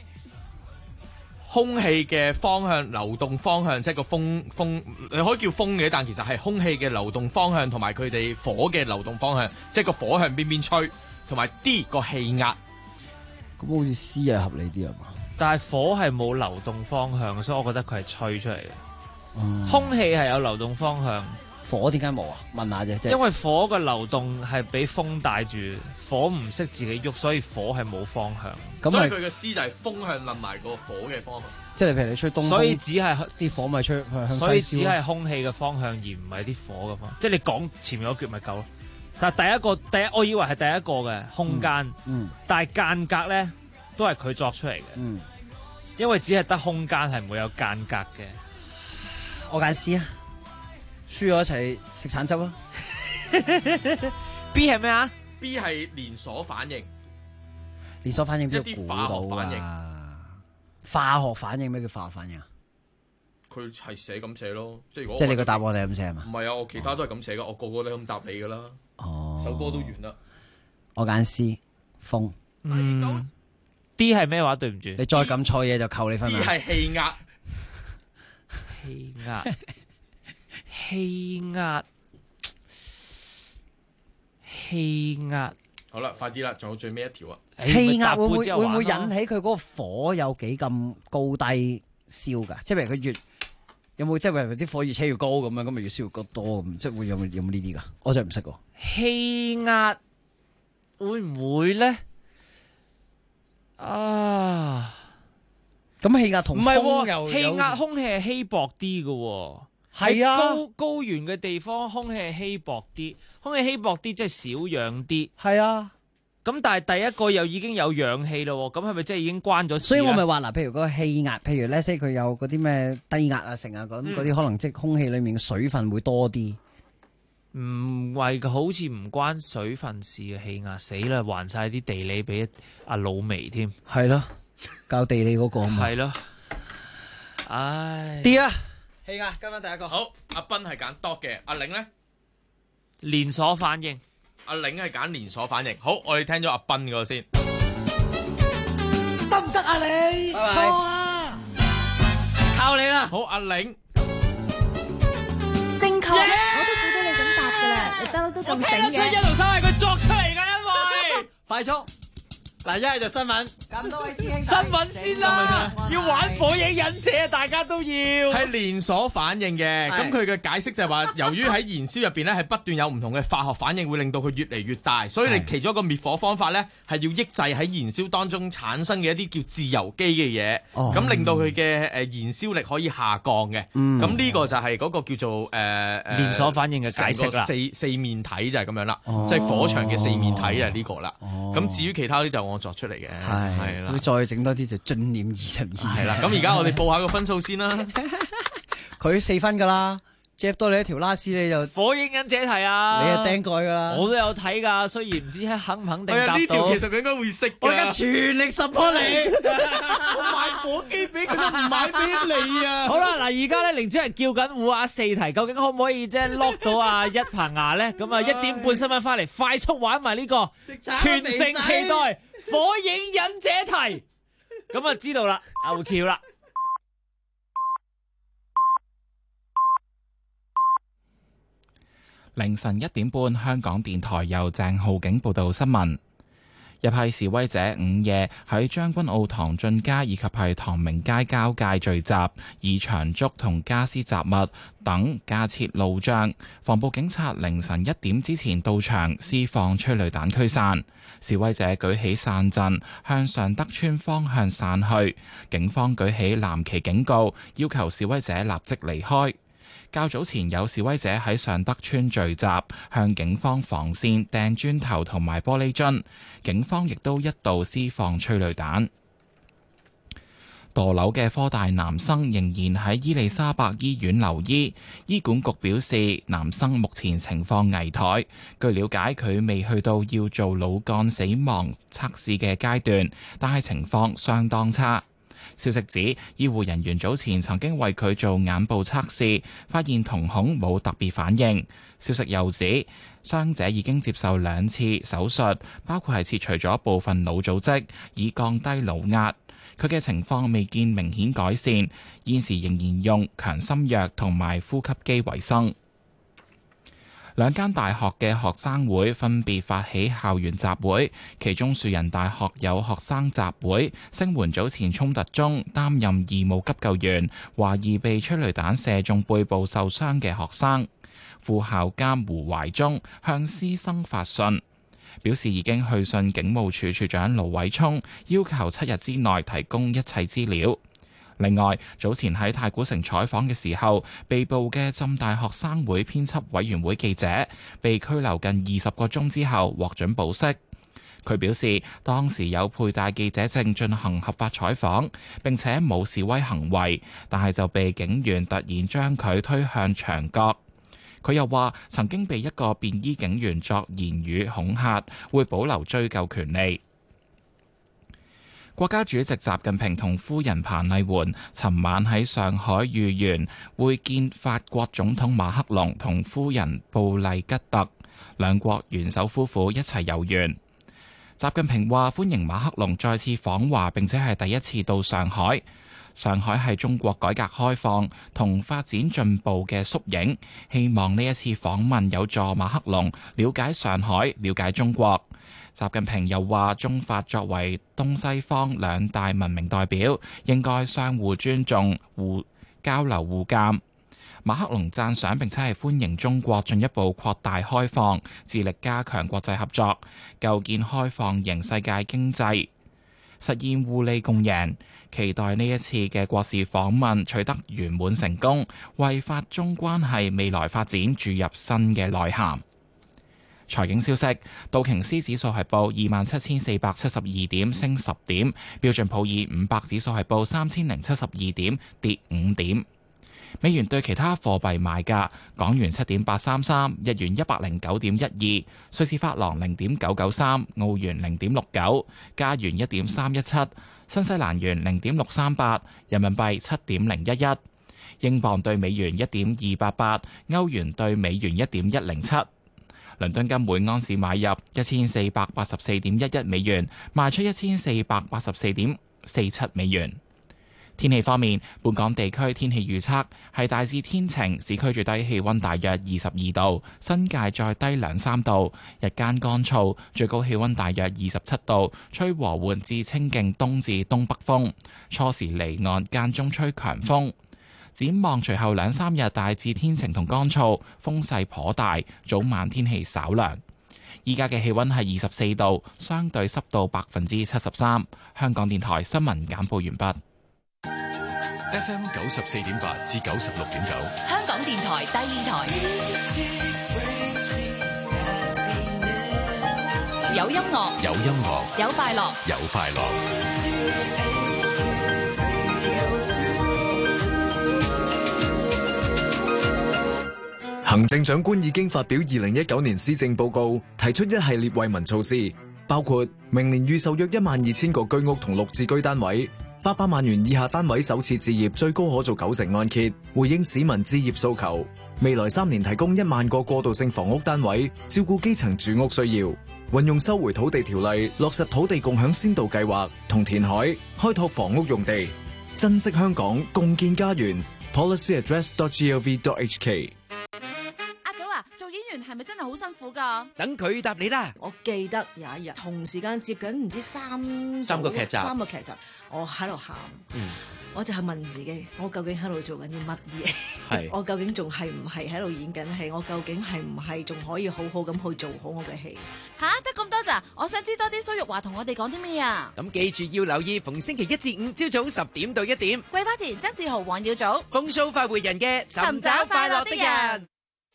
空氣嘅方向、流動方向，即係個風，你可以叫風嘅，但其實係空氣嘅流動方向同埋佢哋火嘅流動方向，即係個火向邊吹，同埋 D 個氣壓。 咁好似 C 係合理啲啊嘛？ 但係火係冇流動方向，所以我覺得佢係吹出嚟嘅。空氣係有流動方向， 火點解冇啊？問下啫， 因為火嘅流動係俾風帶住，火唔識自己喐，所以火係冇方向。 所以佢嘅 C 就係風向冧埋個火嘅方向。 即係譬如你吹東風， 所以只係啲火咪吹向西燒。 所以只係空氣嘅方向，而唔係啲火嘅方向。即係你講前面嗰橛咪夠咯。但係第一我以為係第一個嘅空間，但係間隔咧都係佢作出嚟嘅。因為只係得空間係唔會有間隔嘅。 我揀 C 啊，輸咗一齊食橙汁啊。 B 係咩啊 ？B 係連鎖反應。 連鎖反應邊啲化學反應？ 化學反應咩叫化學反應啊？ 佢係寫咁寫咯，即係即係你個答案係咁寫係嘛？ 唔係啊，我其他都係咁寫噶，我個個都咁答你噶啦。首歌都完啦。 我揀 C 風。 D 係咩話？對唔住， 你再撳錯嘢就扣你分啦。 D 係氣壓。 氣壓，氣壓，氣壓。 好啦，快啲啦，仲有最尾一條啊！ 氣壓會唔會引起佢嗰個火有幾咁高低燒㗎？即係譬如佢越有冇即係譬如啲火越車越高咁樣，咁咪越燒越多咁，即係會有冇呢啲㗎？我真係唔識喎。 氣壓會唔會咧？啊， 咁氣壓同風又氣壓空氣係稀薄啲嘅， 係啊， 高原嘅地方空氣係稀薄啲，空氣稀薄啲即係少氧啲， 係啊。 咁但係第一個又已經有氧氣咯，咁係咪即係已經關咗？ 所以我咪話嗱，譬如嗰個氣壓，譬如咧，即係佢有嗰啲咩低壓啊、成啊咁，嗰啲可能即係空氣裡面嘅水分會多啲。 唔係，好似唔關水分事嘅氣壓，死啦，還晒啲地理俾阿老眉添。 係咯，教地理嗰個嘛。 係咯，唉。 D 啊，氣壓跟翻第一個。 好，阿斌係揀 dot 嘅，阿玲咧連鎖反應。 阿玲係揀連鎖反應。好，我哋聽咗阿斌嗰個先。 得唔得啊你？錯啊！ 靠你啦。 好，阿玲。 正確。我都估到你咁答㗎啦，你不嬲都咁醒嘅。 我聽得出一路三係佢作出嚟㗎，因為快速。嗱，一係就新聞，咁多位師兄， 新聞先啦，要玩火影忍者啊！大家都要係連鎖反應嘅，咁佢嘅解釋就係話，由於喺燃燒入邊咧係不斷有唔同嘅化學反應，會令到佢越嚟越大，所以你其中一個滅火方法咧係要抑制喺燃燒當中產生嘅一啲叫自由基嘅嘢，咁令到佢嘅燃燒力可以下降嘅。咁呢個就係嗰個叫做連鎖反應嘅解釋啦。 四面體就係咁樣啦，即係火場嘅四面體就係呢個啦。咁至於其他啲就我作出嚟嘅，係啦， 再整多啲就進念22， 係啦。咁而家我哋報下個分數先啦。 佢4分噶啦，接多你一條拉絲你就火影忍者題啊！ 你係釘蓋噶啦， 我都有睇噶，雖然唔知肯唔肯定答到。 呢條其實佢應該會識嘅。 我而家全力 support 你， 我買火機俾佢都唔買俾你啊！好啦，嗱，而家咧凌子人叫緊互話4題，究竟可唔可以即係 lock 到啊一棚牙咧？咁啊1點半新聞翻嚟，快速玩埋呢個，全城期待火影忍者題。咁啊知道啦，牛橋啦。 凌晨1點半，香港電台由鄭浩景報道新聞。一批示威者午夜喺將軍澳唐俊街以及係唐明街交界聚集，以長竹同家私雜物等架設路障。防暴警察凌晨1點之前到場施放催淚彈驅散。示威者舉起傘陣向尚德邨方向散去，警方舉起藍旗警告，要求示威者立即離開。較早前有示威者喺尚德邨聚集，向警方防線掟磚頭同埋玻璃樽，警方亦都一度施放催淚彈。墮樓嘅科大男生仍然喺伊利沙伯醫院留醫，醫管局表示男生目前情況危殆。據了解，佢未去到要做腦幹死亡測試嘅階段，但係情況相當差。消息指，醫護人員早前曾經為佢做眼部測試，發現瞳孔冇特別反應。消息又指，傷者已經接受2次手術，包括係切除咗部分腦組織，以降低腦壓。佢嘅情況未見明顯改善，現時仍然用強心藥同埋呼吸機為生。2間大學嘅學生會分別發起校園集會，其中樹仁大學有學生集會聲援早前衝突中擔任義務急救員，懷疑被催淚彈射中背部受傷嘅學生。副校監胡懷忠向師生發信，表示已經去信警務處處長盧偉聰，要求7日之內提供一切資料。另外，早前喺太古城採訪嘅時候，被捕嘅浸大學生會編輯委員會記者被拘留近20個鐘之後獲准保釋。佢表示，當時有佩戴記者證進行合法採訪，並且冇示威行為，但係就被警員突然將佢推向牆角。佢又話，曾經被一個便衣警員作言語恐嚇，會保留追究權利。國家主席習近平同夫人彭麗媛尋晚喺上海豫園會見法國總統馬克龍同夫人布麗吉特，兩國元首夫婦一齊遊園。習近平話歡迎馬克龍再次訪華，並且係第一次到上海。 上海係中國改革開放同發展進步嘅縮影，希望呢一次訪問有助馬克龍了解上海、了解中國。習近平又話，中法作為東西方兩大文明代表，應該相互尊重、互交流互鑑。馬克龍讚賞並且係歡迎中國進一步擴大開放，致力加強國際合作，構建開放型世界經濟，實現互利共贏。期待呢一次嘅國事訪問取得圓滿成功，為法中關係未來發展注入新嘅內涵。財經消息，道瓊斯指數係報27,472點，升10點；標準普爾500指數係報3,072點，跌5點。美元對其他貨幣賣價：港元7.833，日元109.12，瑞士法郎0.993，澳元0.69，加元1.317，新西蘭元0.638，人民幣7.011，英鎊對美元1.288，歐元對美元1.107。倫敦金每安士買入1484.11美元，賣出1484.47美元。天氣方面，本港地區天氣預測係大致天晴，市區最低氣溫大約22度，新界再低2-3度，日間乾燥，最高氣溫大約27度，吹和緩至清勁東至東北風，初時離岸間中吹強風。展望隨後2-3日大致天晴同乾燥，風勢頗大，早晚天氣稍涼。依家嘅氣溫係24度，相對濕度73%。香港電台新聞簡報完畢。 FM 94.8至96.9， 香港電台第二台，有音樂， 有音樂， 有快樂， 有快樂。 行政長官已經發表2019年施政報告，提出一系列惠民措施，包括明年預售約12000個居屋同綠置居單位，800萬元以下單位首次置業最高可做90%按揭，回應市民置業訴求。未來3年提供1萬個過渡性房屋單位，照顧基層住屋需要。運用收回土地條例，落實土地共享先導計劃同填海，開拓房屋用地，珍惜香港，共建家園。policyaddress.gov.hk。 做演員係咪真係好辛苦噶？ 等佢答你啦。 我記得有一日同時間接緊唔知三個劇集，我喺度喊，我就係問自己，我究竟喺度做緊啲乜嘢？我究竟仲係唔係喺度演緊戲？我究竟係唔係仲可以好好咁去做好我嘅戲？ 吓，得咁多咋？我想知多啲蘇玉華同我哋講啲咩啊？ 咁記住要留意逢星期1至5朝早10點到1點， 桂花田、曾志豪、黃耀祖、 風騷快活人嘅尋找快樂的人。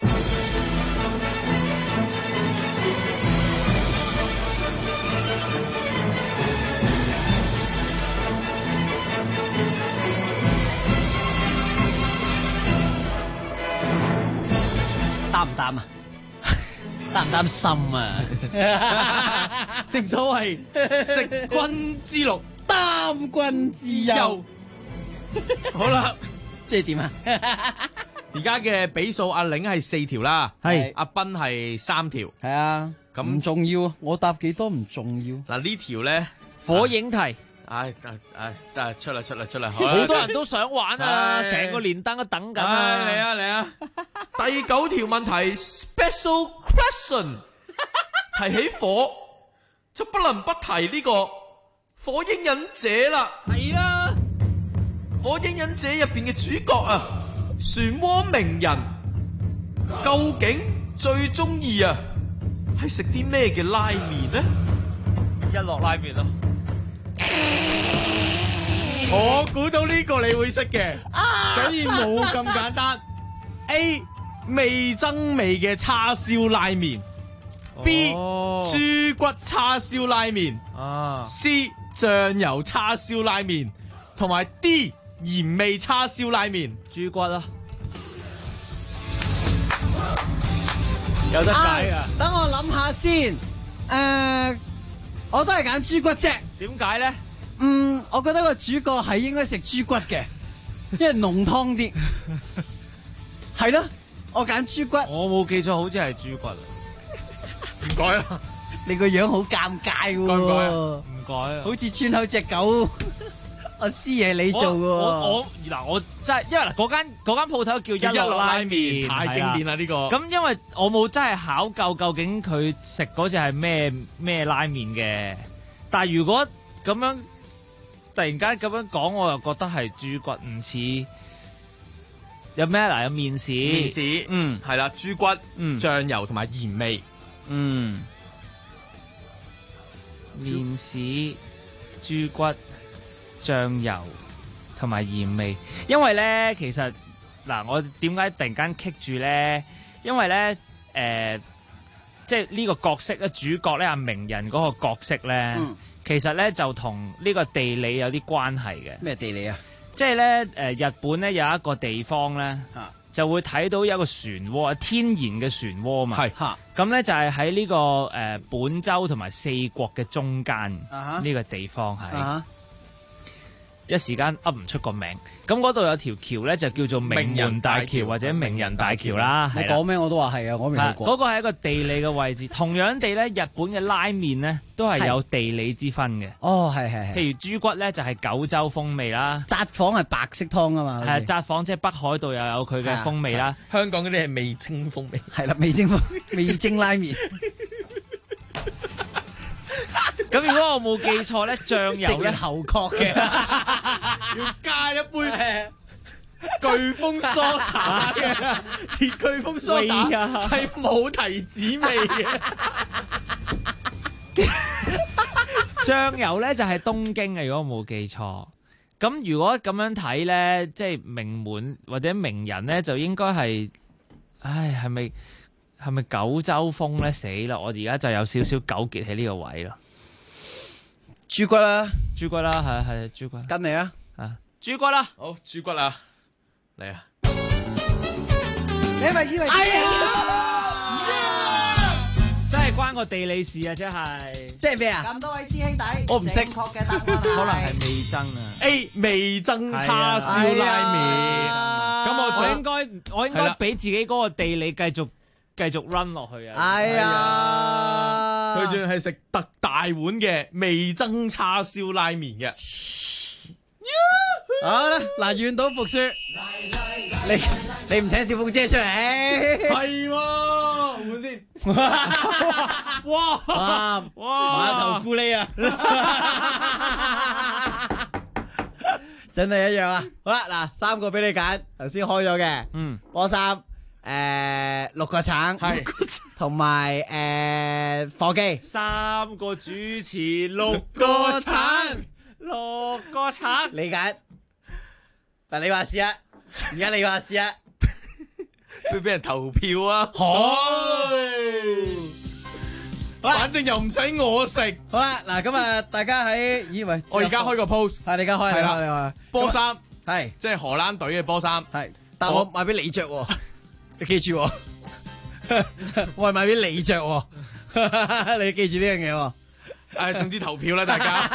擔唔擔啊？擔唔擔心啊？ 正所謂食君之祿， 擔君之憂。 好啦， 即係點啊？ 而家嘅比數，阿玲係4條啦，係阿斌係3條， 係啊。咁唔重要，我答幾多唔重要。 嗱呢條咧， 火影題。 得出嚟， 好多人都想玩啊，成個連登都等緊啊！ 嚟啊！第9條問題 ，Special question， 提起火就不能不提呢個火影忍者啦。 係啦， 火影忍者入邊嘅主角啊，漩渦鳴人，究竟最中意啊係食啲咩嘅拉麵呢？ 一樂拉麵咯。 我估到呢個你會識嘅，所以冇咁簡單。A 味增味嘅叉燒拉麵，B 豬骨叉燒拉麵，C 醬油叉燒拉麵，同埋 D 鹽味叉燒拉麵。 豬骨啦， 有得解啊！等我諗下先，我都係揀豬骨啫。 點解咧？ 我覺得個主角係應該食豬骨嘅，因為濃湯啲。係咯，我揀豬骨。 我冇記錯，好似係豬骨。 唔該啊， 你個樣好尷尬喎。 唔該啊， 好似村口隻狗。 我師爺你做喎。 我真係因為嗱嗰間鋪頭叫一樂拉麵， 太經典啦呢個。 咁因為我冇真係考究究竟佢食嗰隻係咩拉麵嘅，但係如果咁樣突然間咁樣講，我又覺得係豬骨唔似。有咩嗱？有麵豉， 係啦，豬骨，醬油同埋鹽味， 麵豉、豬骨、醬油同埋鹽味。因為咧，其實嗱，我點解突然間棘住咧？因為咧，即係呢個角色咧，主角咧，阿名人嗰個角色咧，其實咧就同呢個地理有啲關係嘅。 咩地理啊？即係咧，日本咧有一個地方咧，就會睇到有一個漩渦，天然嘅漩渦嘛。係，咁咧就係喺呢個本州同埋四國嘅中間呢個地方係。一時間噏唔出個名，咁嗰度有條橋咧就叫做名門大橋或者名人大橋啦。 你講咩我都話係啊，我未去過。 嗰個係一個地理嘅位置，同樣地咧，日本嘅拉麵咧都係有地理之分嘅。 哦，係。 譬如豬骨咧就係九州風味啦， 札幌係白色湯啊嘛。 係札幌即係北海道又有佢嘅風味啦。 香港嗰啲係味精風味。 係啦，味精拉麵。 咁如果我冇記錯咧，醬油咧後確嘅， 要加一杯颶風梳打嘅，而颶風梳打係冇提子味嘅。 醬油咧就係東京嘅，如果我冇記錯。咁如果咁樣睇咧，即係名門或者名人咧，就應該係，係咪九州風咧？死啦！我而家就有少少糾結喺呢個位咯。 豬骨啦， 係豬骨， 跟你啊， 豬骨啦， 好豬骨啊，嚟啊！ 你咪以為真係關個地理事啊！真係， 即係咩啊？ 咁多位師兄弟， 我唔識， 正確嘅答案係可能係味噌啊 A 味噌叉燒拉麵。 咁我應該俾自己嗰個地理繼續 run 落去啊！ 佢仲係食特大碗嘅味噌叉燒拉麵嘅。 好啦，嗱，願賭服輸，你唔請小鳳姐出嚟？ 係喎，換先。哇！ 馬頭咕喱啊！真係一樣啊！好啦，嗱，3個俾你揀，頭先開咗嘅，波衫。6個橙，係同埋火雞 ，3個主持6個橙，你揀嗱，你話試啊，而家你話試啊， 會俾人投票啊，反正又唔使我食， 好啦，嗱咁啊，大家喺喂， 我而家開個 post， 係你而家開係啦，你話波衫係即係荷蘭隊嘅波衫， 係，但我買俾你着喎。你記住我，我係買俾你着喎，你記住呢樣嘢喎。 總之投票啦，大家。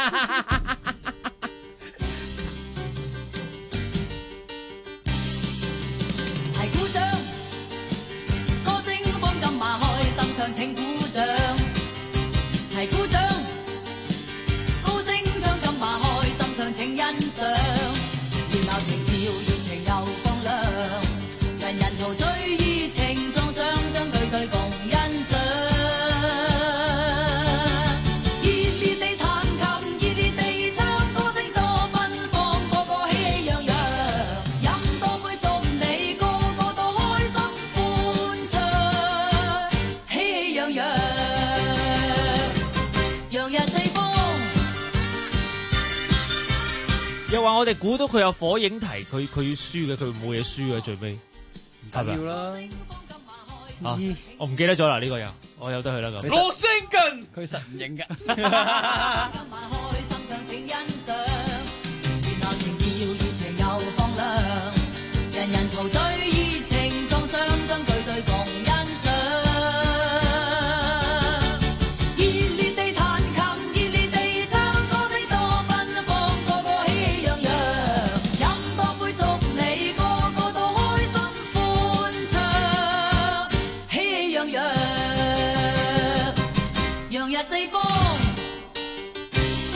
齊鼓掌，歌聲放金馬開心唱，請鼓掌。齊鼓掌，高聲唱金馬開心唱，請欣賞。熱鬧情調，熱情又放亮。人人陶醉熱情撞上，相對對共欣賞。熱烈地彈琴，熱烈地唱，歌聲多奔放，個個喜氣洋洋。飲多杯祝你，個個都開心歡暢，喜氣洋洋，洋溢四方。 又話我哋估到佢有火影題，佢要輸嘅，佢冇嘢輸嘅最尾。 要啦， 我唔記得咗啦，呢個又我由得佢啦咁。 羅星近， 佢實唔認㗎。 人人陶醉熱情撞上，相對對共欣賞。熱烈地彈琴，熱烈地唱，歌聲多奔放，個個喜氣洋洋。飲多杯祝你，個個都開心歡暢，喜氣洋洋，洋溢四方。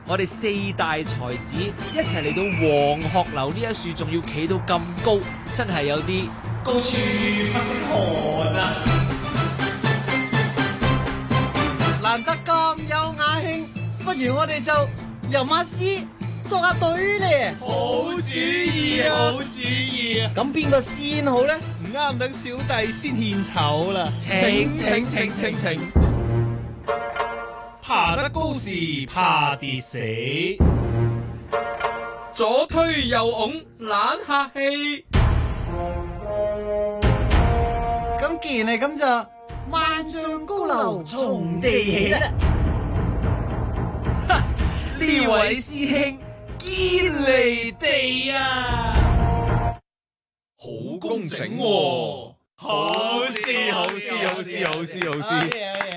我哋4大才子一齊嚟到黃鶴樓呢一樹，仲要企到咁高，真係有啲高處不勝寒啊！ 難得咁有雅興，不如我哋就吟下詩，作下對咧。 好主意，好主意啊！ 咁邊個先好咧？ 唔啱，等小弟先獻醜啦！請。爬得高時怕跌死，左推右擁懶客氣。 咁既然係咁就萬丈高樓從地起啦！ 呢位師兄堅離地啊，好工整喎！好詩，好詩，好詩，好詩，好詩。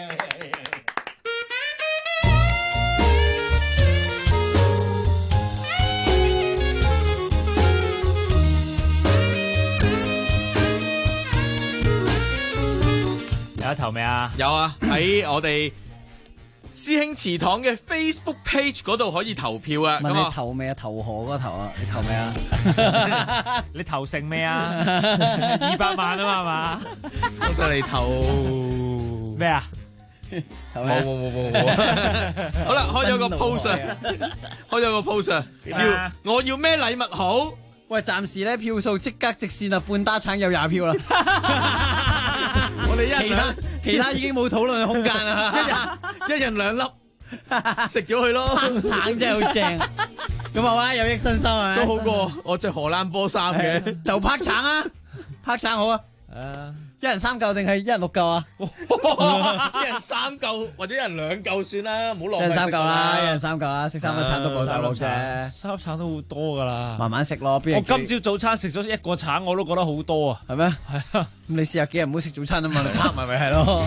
有投未啊？有啊，喺我哋師兄祠堂嘅 Facebook page 嗰度可以投票啊！ 問你投未啊？投河嗰個投啊？你投未啊？ 你投成未啊？200萬啊嘛係嘛？我就嚟投咩啊？冇。好啦，開咗個 post 啊，我要咩禮物好？ 喂，暫時咧票數即刻直線啊，半打橙有20票啦。 我哋其他已經冇討論嘅空間啦， 一人2粒，食咗佢咯。 橙真係好正，咁係嘛，有益身心係咪？ 都好過我着荷蘭波衫嘅， 就拍橙啊，拍橙好啊。一人3嚿定係一人6嚿啊？ 一人3嚿或者一人2嚿算啦，唔好浪費。 一人3嚿啦，一人3嚿啦，食3粒橙都冇大鑊啫。 3粒橙都好多噶啦， 慢慢食咯。我今朝早餐食咗1個橙，我都覺得好多啊， 係咩？係啊，咁你試下幾日唔好食早餐啊嘛，你拍埋咪係咯。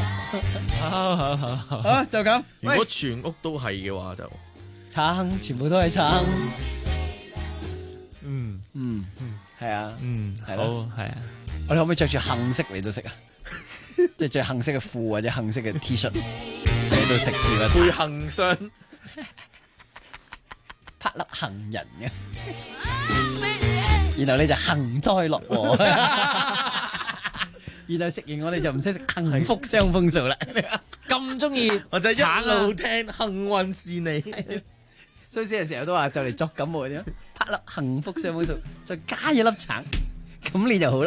好，就咁。 如果全屋都係嘅話，就橙，全部都係橙。係啊，係咯，係啊。我哋可唔可以着住杏色嚟到食啊？即係着杏色嘅褲或者杏色嘅 T 恤嚟到食住個橙。 配杏霜， 拍粒杏仁嘅，然後你就幸災樂禍。然後食完我哋就唔使食幸福雙豐數啦。 咁中意我就一路聽幸運是你。 所以成日都話就嚟作感冒啲，拍粒幸福雙豐數，再加1粒橙。咁你就好啦，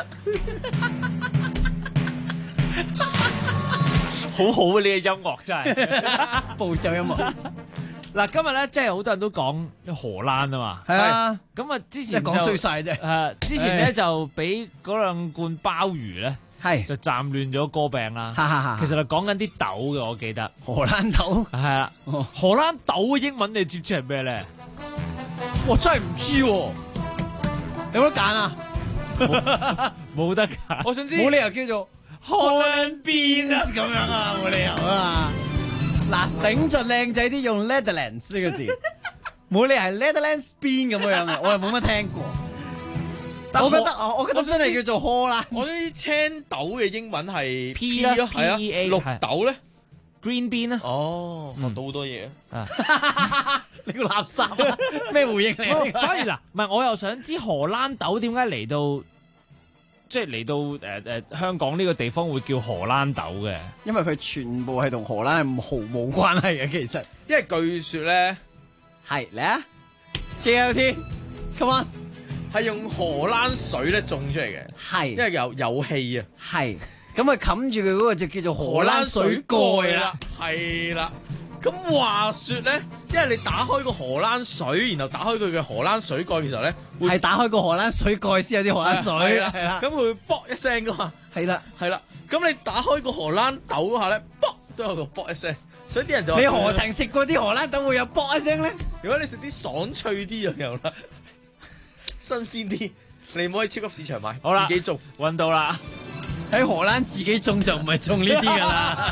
好好啊！呢個音樂真係步驟音樂。 嗱，今日咧即係好多人都講荷蘭啊嘛， 係啊。 咁啊，之前講衰晒啫。 之前咧就俾嗰2罐鮑魚咧， 係就暫亂咗歌病啦。其實係講緊啲豆嘅，我記得荷蘭豆係啦。荷蘭豆嘅英文你知唔知係咩咧？ 我真係唔知，有冇得揀啊？ 冇得揀， 我想知冇理由叫做 Holland Beans 咁樣啊，冇理由啊！嗱，頂盡靚仔啲用 Netherlands 呢個字，冇理由係 Netherlands Bean 咁樣啊，我又冇乜聽過。我覺得真係叫做荷蘭。 我啲青豆嘅英文係 P 啦， 係啊，綠豆咧 Green Bean 啊。 哦，學到好多嘢啊！ 你個垃圾啊！咩回應嚟？ 反而嗱，唔係我又想知荷蘭豆點解嚟到，即係嚟到香港呢個地方會叫荷蘭豆嘅？ 因為佢全部係同荷蘭係毫無關係嘅，其實。 因為據說咧， 係嚟啊 JLT，come on， 係用荷蘭水咧種出嚟嘅， 係， 因為有氣啊， 係，咁啊冚住佢嗰個就叫做荷蘭水蓋啦， 係啦。咁話說咧，因為你打開個荷蘭水，然後打開佢嘅荷蘭水蓋嘅時候咧， 係打開個荷蘭水蓋先有啲荷蘭水， 係啦，咁佢會卜一聲噶嘛， 係啦， 係啦，咁你打開個荷蘭豆嗰下咧，卜都有個卜一聲，所以啲人就話你何曾食過啲荷蘭豆會有卜一聲咧？ 如果你食啲爽脆啲就有啦，新鮮啲，你唔可以超級市場買，好啦，自己種，搵到啦。 喺荷蘭自己種就唔係種呢啲噶啦，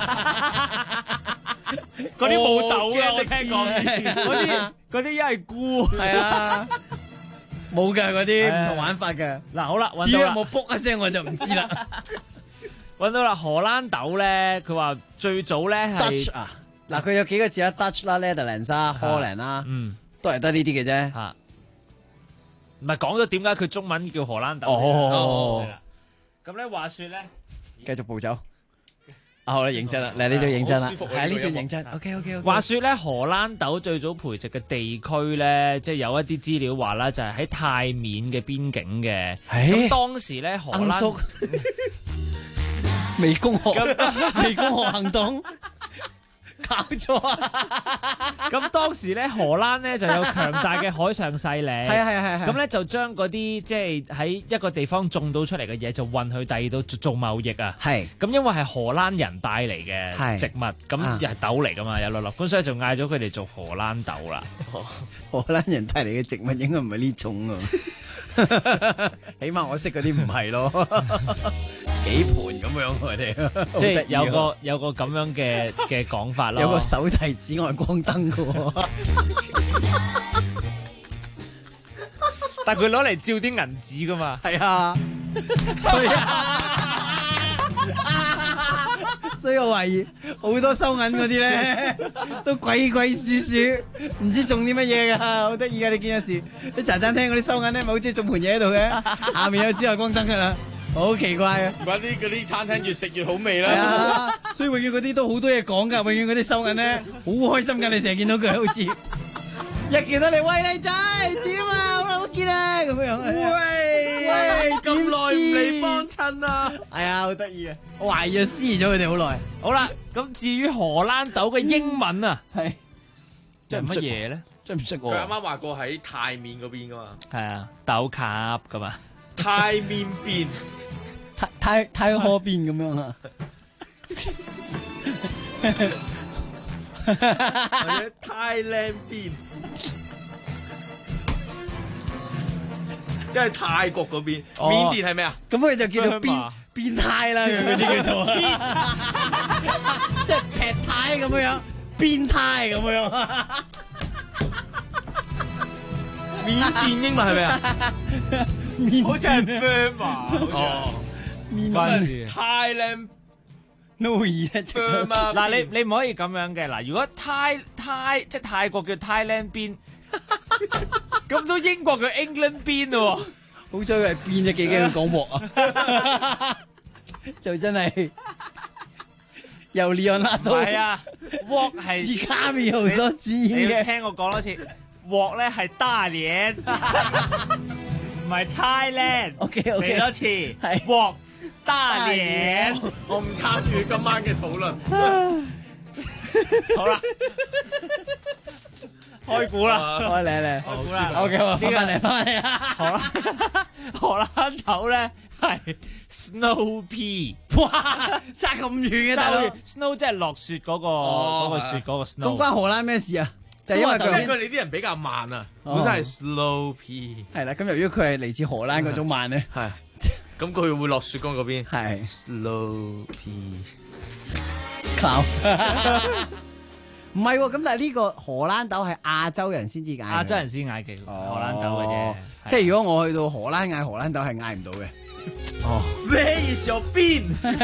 嗰啲冇豆噶，我聽講嗰啲一係菇， 係啊，冇噶嗰啲唔同玩法嘅。 嗱好啦， 至於有冇卜一聲我就唔知啦。 搵到啦，荷蘭豆咧，佢話最早咧係嗱，佢有幾個字啦 ，Dutch 啦、Netherlands 啦、Holland 啦，都係得呢啲嘅啫。 嚇，唔係講咗點解佢中文叫荷蘭豆？ 哦， 咁咧話説咧， 繼續步走。好啦，認真啦，嚟呢度認真啦，係呢段認真。OK。 話説咧，荷蘭豆最早培植嘅地區咧，即係有一啲資料話啦，就係喺泰緬嘅邊境嘅。咁當時咧，荷蘭湄公河行動。搞錯啊！ 咁當時咧，荷蘭咧就有強大嘅海上勢力， 係。 咁咧就將嗰啲即係喺一個地方種到出嚟嘅嘢，就運去第二度做貿易啊。係。咁因為係荷蘭人帶嚟嘅植物，咁又係豆嚟噶嘛，有粒粒，咁所以就嗌咗佢哋做荷蘭豆啦。 荷蘭人帶嚟嘅植物應該唔係呢種啊，起碼我識嗰啲唔係咯。幾盤咁樣佢哋， 即係有個咁樣嘅講法咯。 有個手提紫外光燈嘅喎， 但係佢攞嚟照啲銀紙噶嘛。 係啊，所以我懷疑好多收銀嗰啲咧都鬼祟祟，唔知種啲乜嘢噶，好得意噶！你見有時啲茶餐廳嗰啲收銀咧，咪好中意種盤嘢喺度嘅，下面有紫外光燈噶啦。好奇怪啊！ 嗰啲餐廳越食越好味啦。 係啊，所以永遠嗰啲都好多嘢講㗎，永遠嗰啲收銀咧好開心㗎，你成日見到佢好似一見到你，喂靚仔點啊，好耐冇見啊咁樣。喂， 咁耐唔嚟幫襯啊！ 係啊，好得意啊！我懷疑思咗佢哋好耐。 好啦，咁至於荷蘭豆嘅英文啊，係即係乜嘢咧？ 真唔識喎。 佢啱啱話過喺泰緬嗰邊㗎嘛。 係啊，豆卡㗎嘛。 泰緬邊。 泰河邊咁樣啊， 或者 Thailand 邊，因為泰國嗰邊，緬甸係咩啊？ 咁佢就叫做變態啦，嗰啲叫做，即係劈態咁樣，變態咁樣。 緬甸英文係咩啊？好似係 Burma 哦。 關事 Thailand no 嘢嗱，你唔可以咁樣嘅嗱。如果泰即係泰國叫 Thailand 邊，咁都英國叫 England 邊咯。 好彩佢係邊啫，幾驚佢講鑊啊！就真係由Leonardo 係啊，鑊係自卡米好多主演嘅。 你要聽我講多次，鑊咧係大連，唔係 Thailand。 OK， 嚟多次係鑊。大連， 我唔參與今晚嘅討論。 好啦，開估啦， 開嚟， 開估啦。 OK，翻嚟啊！ 荷蘭豆咧係 snow pea， 哇，差咁遠嘅大佬 ！snow 即係落雪嗰個雪嗰個 snow。 咁關荷蘭咩事啊？就因為佢哋啲人比較慢啊，本身係 slow pea。 係啦，咁由於佢係嚟自荷蘭嗰種慢咧， 係。咁佢會落雪光嗰邊， 係 slow pea。 唔係喎，咁但係呢個荷蘭豆係亞洲人先至嗌， 亞洲人先嗌嘅荷蘭豆嘅啫。 即係如果我去到荷蘭嗌荷蘭豆係嗌唔到嘅。 哦 ，Where is your bean？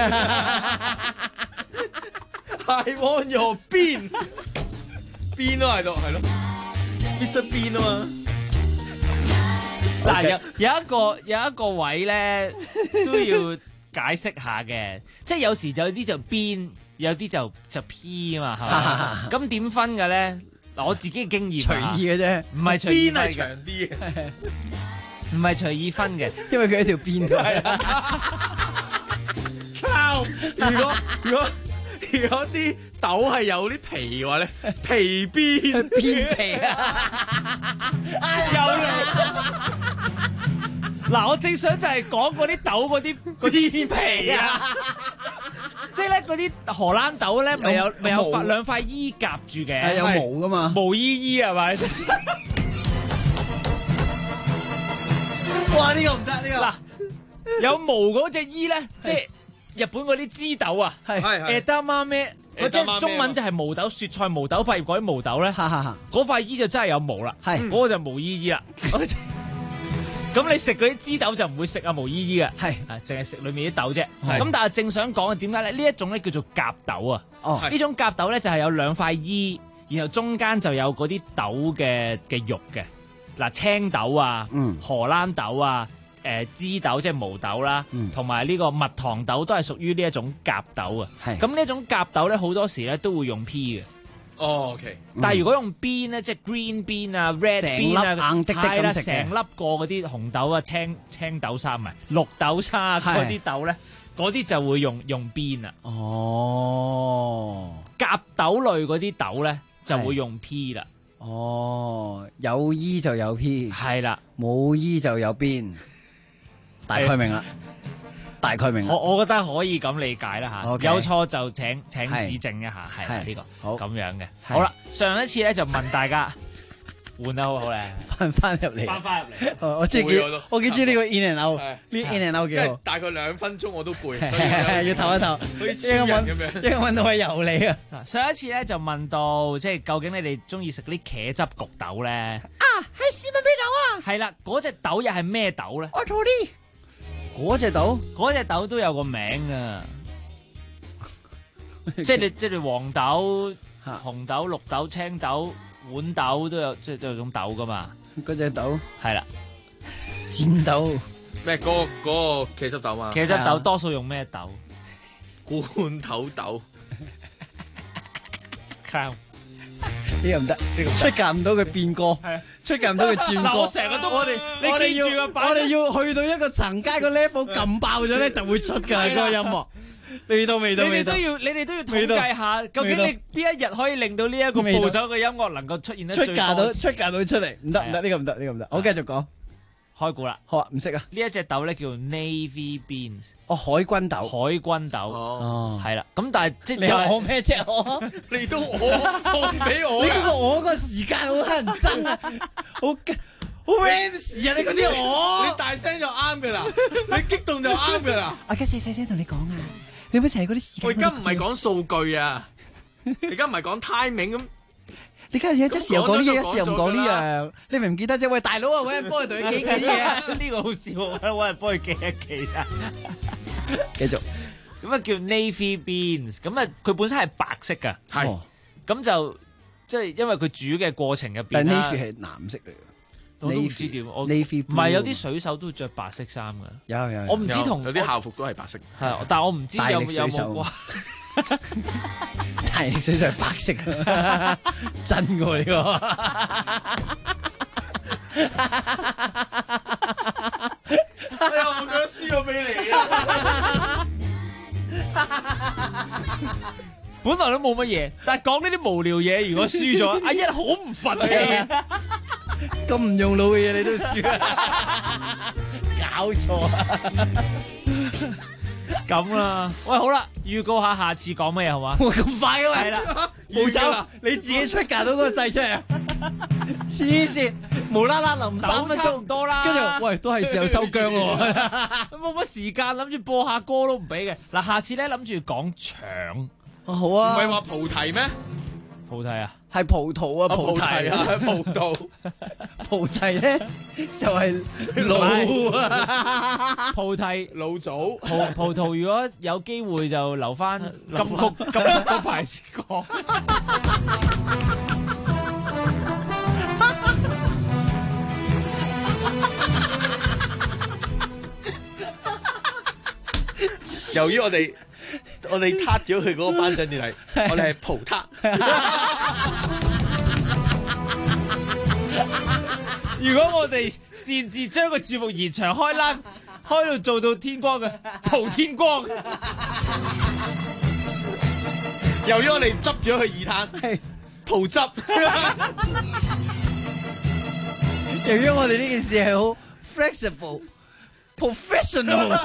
I want your bean。邊都喺度，係咯 ，Mr. Bean 啊嘛。 嗱，有一個位咧都要解釋下嘅，即係有時有啲就邊，有啲就 P 啊嘛，係嘛？咁點分嘅咧？嗱，我自己嘅經驗隨意嘅啫， 唔係隨意分嘅， 邊係長啲嘅， 唔係隨意分嘅， 因為佢喺條邊度。 如果啲豆係有啲皮嘅話咧，皮邊皮啊， 有嚟。嗱，我正想就係講嗰啲豆嗰啲皮啊，即係咧嗰啲荷蘭豆咧，咪有兩塊衣夾住嘅， 有毛噶嘛， 毛衣係咪？ 哇！呢個唔得，呢個嗱，有毛嗰隻衣咧，即係日本嗰啲枝豆啊， 係 edamame，嗰隻中文就係毛豆，雪菜毛豆、百葉嗰啲毛豆咧，嗰塊衣就真係有毛啦，係嗰個就毛衣衣啦。 咁你食嗰啲枝豆就唔會食毛姨姨嘅，係淨係食裏面啲豆啫。咁但係正想講嘅點解咧？呢一種咧叫做夾豆啊。呢種夾豆咧就係有兩塊衣，然後中間就有嗰啲豆嘅肉嘅。嗱，青豆啊，荷蘭豆啊。枝豆即係毛豆啦，同埋呢個蜜糖豆都係屬於呢一種夾豆啊。咁呢一種夾豆咧，好多時咧都會用 P 嘅。 OK。 但係如果用 bean 咧，即係 green bean 啊、red bean 啊， 硬滴滴咁食嘅， 成粒過嗰啲紅豆啊、青豆沙唔係綠豆沙嗰啲豆咧，嗰啲就會用 bean 啊。夾豆類嗰啲豆咧就會用 P 啦。 有衣就有 P， 係啦， 冇衣就有 bean。大概明啦，大概明啦。 我覺得可以咁理解啦嚇， Okay. 有錯就請指正一下，係呢個好咁樣嘅。好啦，上一次咧就問大家換得好好咧， 翻入嚟， 翻入嚟。 我中意我幾中意呢個 in and out，呢 in and out 幾好。 大概2分鐘我都背， 要唞一唞，好似超人咁樣，應該揾到位油你啊！ 上一次咧就問到，即係究竟你哋中意食嗰啲茄汁焗豆咧？ 係絲襪味豆啊！ 係啦，嗰隻豆又係咩豆咧？ 我錯啲。 嗰隻豆都有個名啊，即係你黃豆、紅豆、綠豆、青豆、豌豆都有，即係都有種豆噶嘛。 嗰隻豆係啦， 煎豆咩？嗰個茄汁豆嘛？ 茄汁豆多數用咩豆？ 罐頭豆。 呢個唔得，出格唔到佢變歌，出格唔到佢轉歌。 我成日都我哋要去到一個層階個 level 撳爆咗咧，就會出㗎啦嗰個音樂。未到。你哋都要統計下，究竟你邊一日可以令到呢一個步走嘅音樂能夠出現得最多？ 出格到出嚟，唔得，呢個唔得。我繼續講。 開估啦， 好啊，唔識啊。 呢一隻豆咧叫 navy beans， 海軍豆， 係啦。咁但係即係你話我咩啫？ 你都我唔俾我， 你嗰個我個時間好乞人憎啊，好 Rams 啊！你嗰啲我， 你大聲就啱嘅啦，你激動就啱嘅啦。 我而家細聲同你講啊，你唔好成日嗰啲時間。 我而家唔係講數據啊，而家唔係講 timing 咁。 你家有一時又講呢樣，一時又唔講呢樣，你明唔記得啫？喂，大佬啊，搵人幫佢同佢記啲嘢。 呢個好笑，搵人幫佢記一記啊！ 繼續， 咁啊叫 navy beans， 咁啊佢本身係白色噶，係咁就即係因為佢煮嘅過程入邊但 navy 係藍色嚟嘅， 我都唔知點。 navy 唔係有啲水手都着白色衫噶， 有， 我唔知同有啲校服都係白色， 係，但係我唔知有冇關。 大力水就係白色嘅，真嘅呢個。 哎呀，我覺得輸咗俾你啊！ 本來都冇乜嘢，但係講呢啲無聊嘢，如果輸咗，阿一好唔忿氣。 咁唔用腦嘅嘢你都輸啊！搞錯啊！ 咁啦，喂，好啦，預告下次講乜嘢好嘛？ 咁快嘅喂， 係啦， 冇走，你自己出格到嗰個掣出嚟啊！黐線，無啦啦臨3分鐘唔多啦， 跟住喂都係時候收姜喎， 冇乜時間，諗住播下歌都唔俾嘅。嗱，下次咧諗住講腸， 好啊， 唔係話菩提咩？ 菩提啊， 係葡萄啊，菩提啊，葡萄， 菩提咧就係老啊， 菩提老祖， 葡萄如果有機會就留翻金曲嗰排先講。 由於我哋撻咗佢嗰個頒獎典禮，我哋係葡撻。 如果我哋擅自將個節目延長開啦，開到做到天光嘅葡天光。 由於我哋執咗佢二攤，葡汁。 由於我哋呢件事係好 flexible、professional。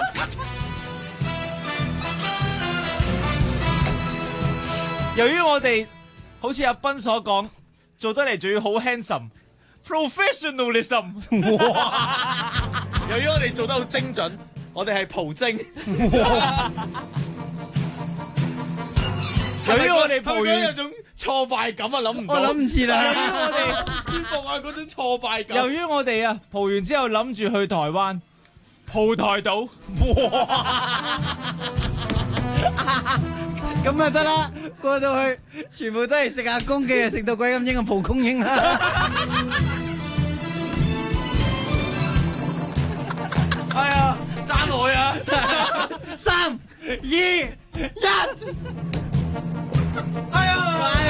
由於我哋好似阿斌所講，做得嚟仲要好 handsome，professionalism。 哇！由於我哋做得好精準，我哋係葡精。 由於我哋葡完有種挫敗感啊，諗唔到， 我諗唔切啦。 由於我哋舒服啊嗰種挫敗感， 由於我哋啊蒲完之後諗住去台灣蒲台島， 咁就得啦，過到去全部都係食下公嘅，食到鬼咁英嘅蒲公英啦。 哎呀，爭耐啊 ！3、2、1， 哎呀！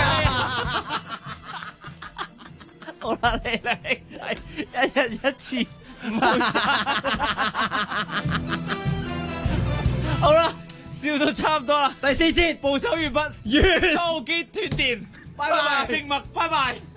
好啦，嚟一日一次，唔好爭。好啦，笑到差唔多啦， 第4節報仇完畢，完，抽結斷電， 拜拜， 靜默，拜拜。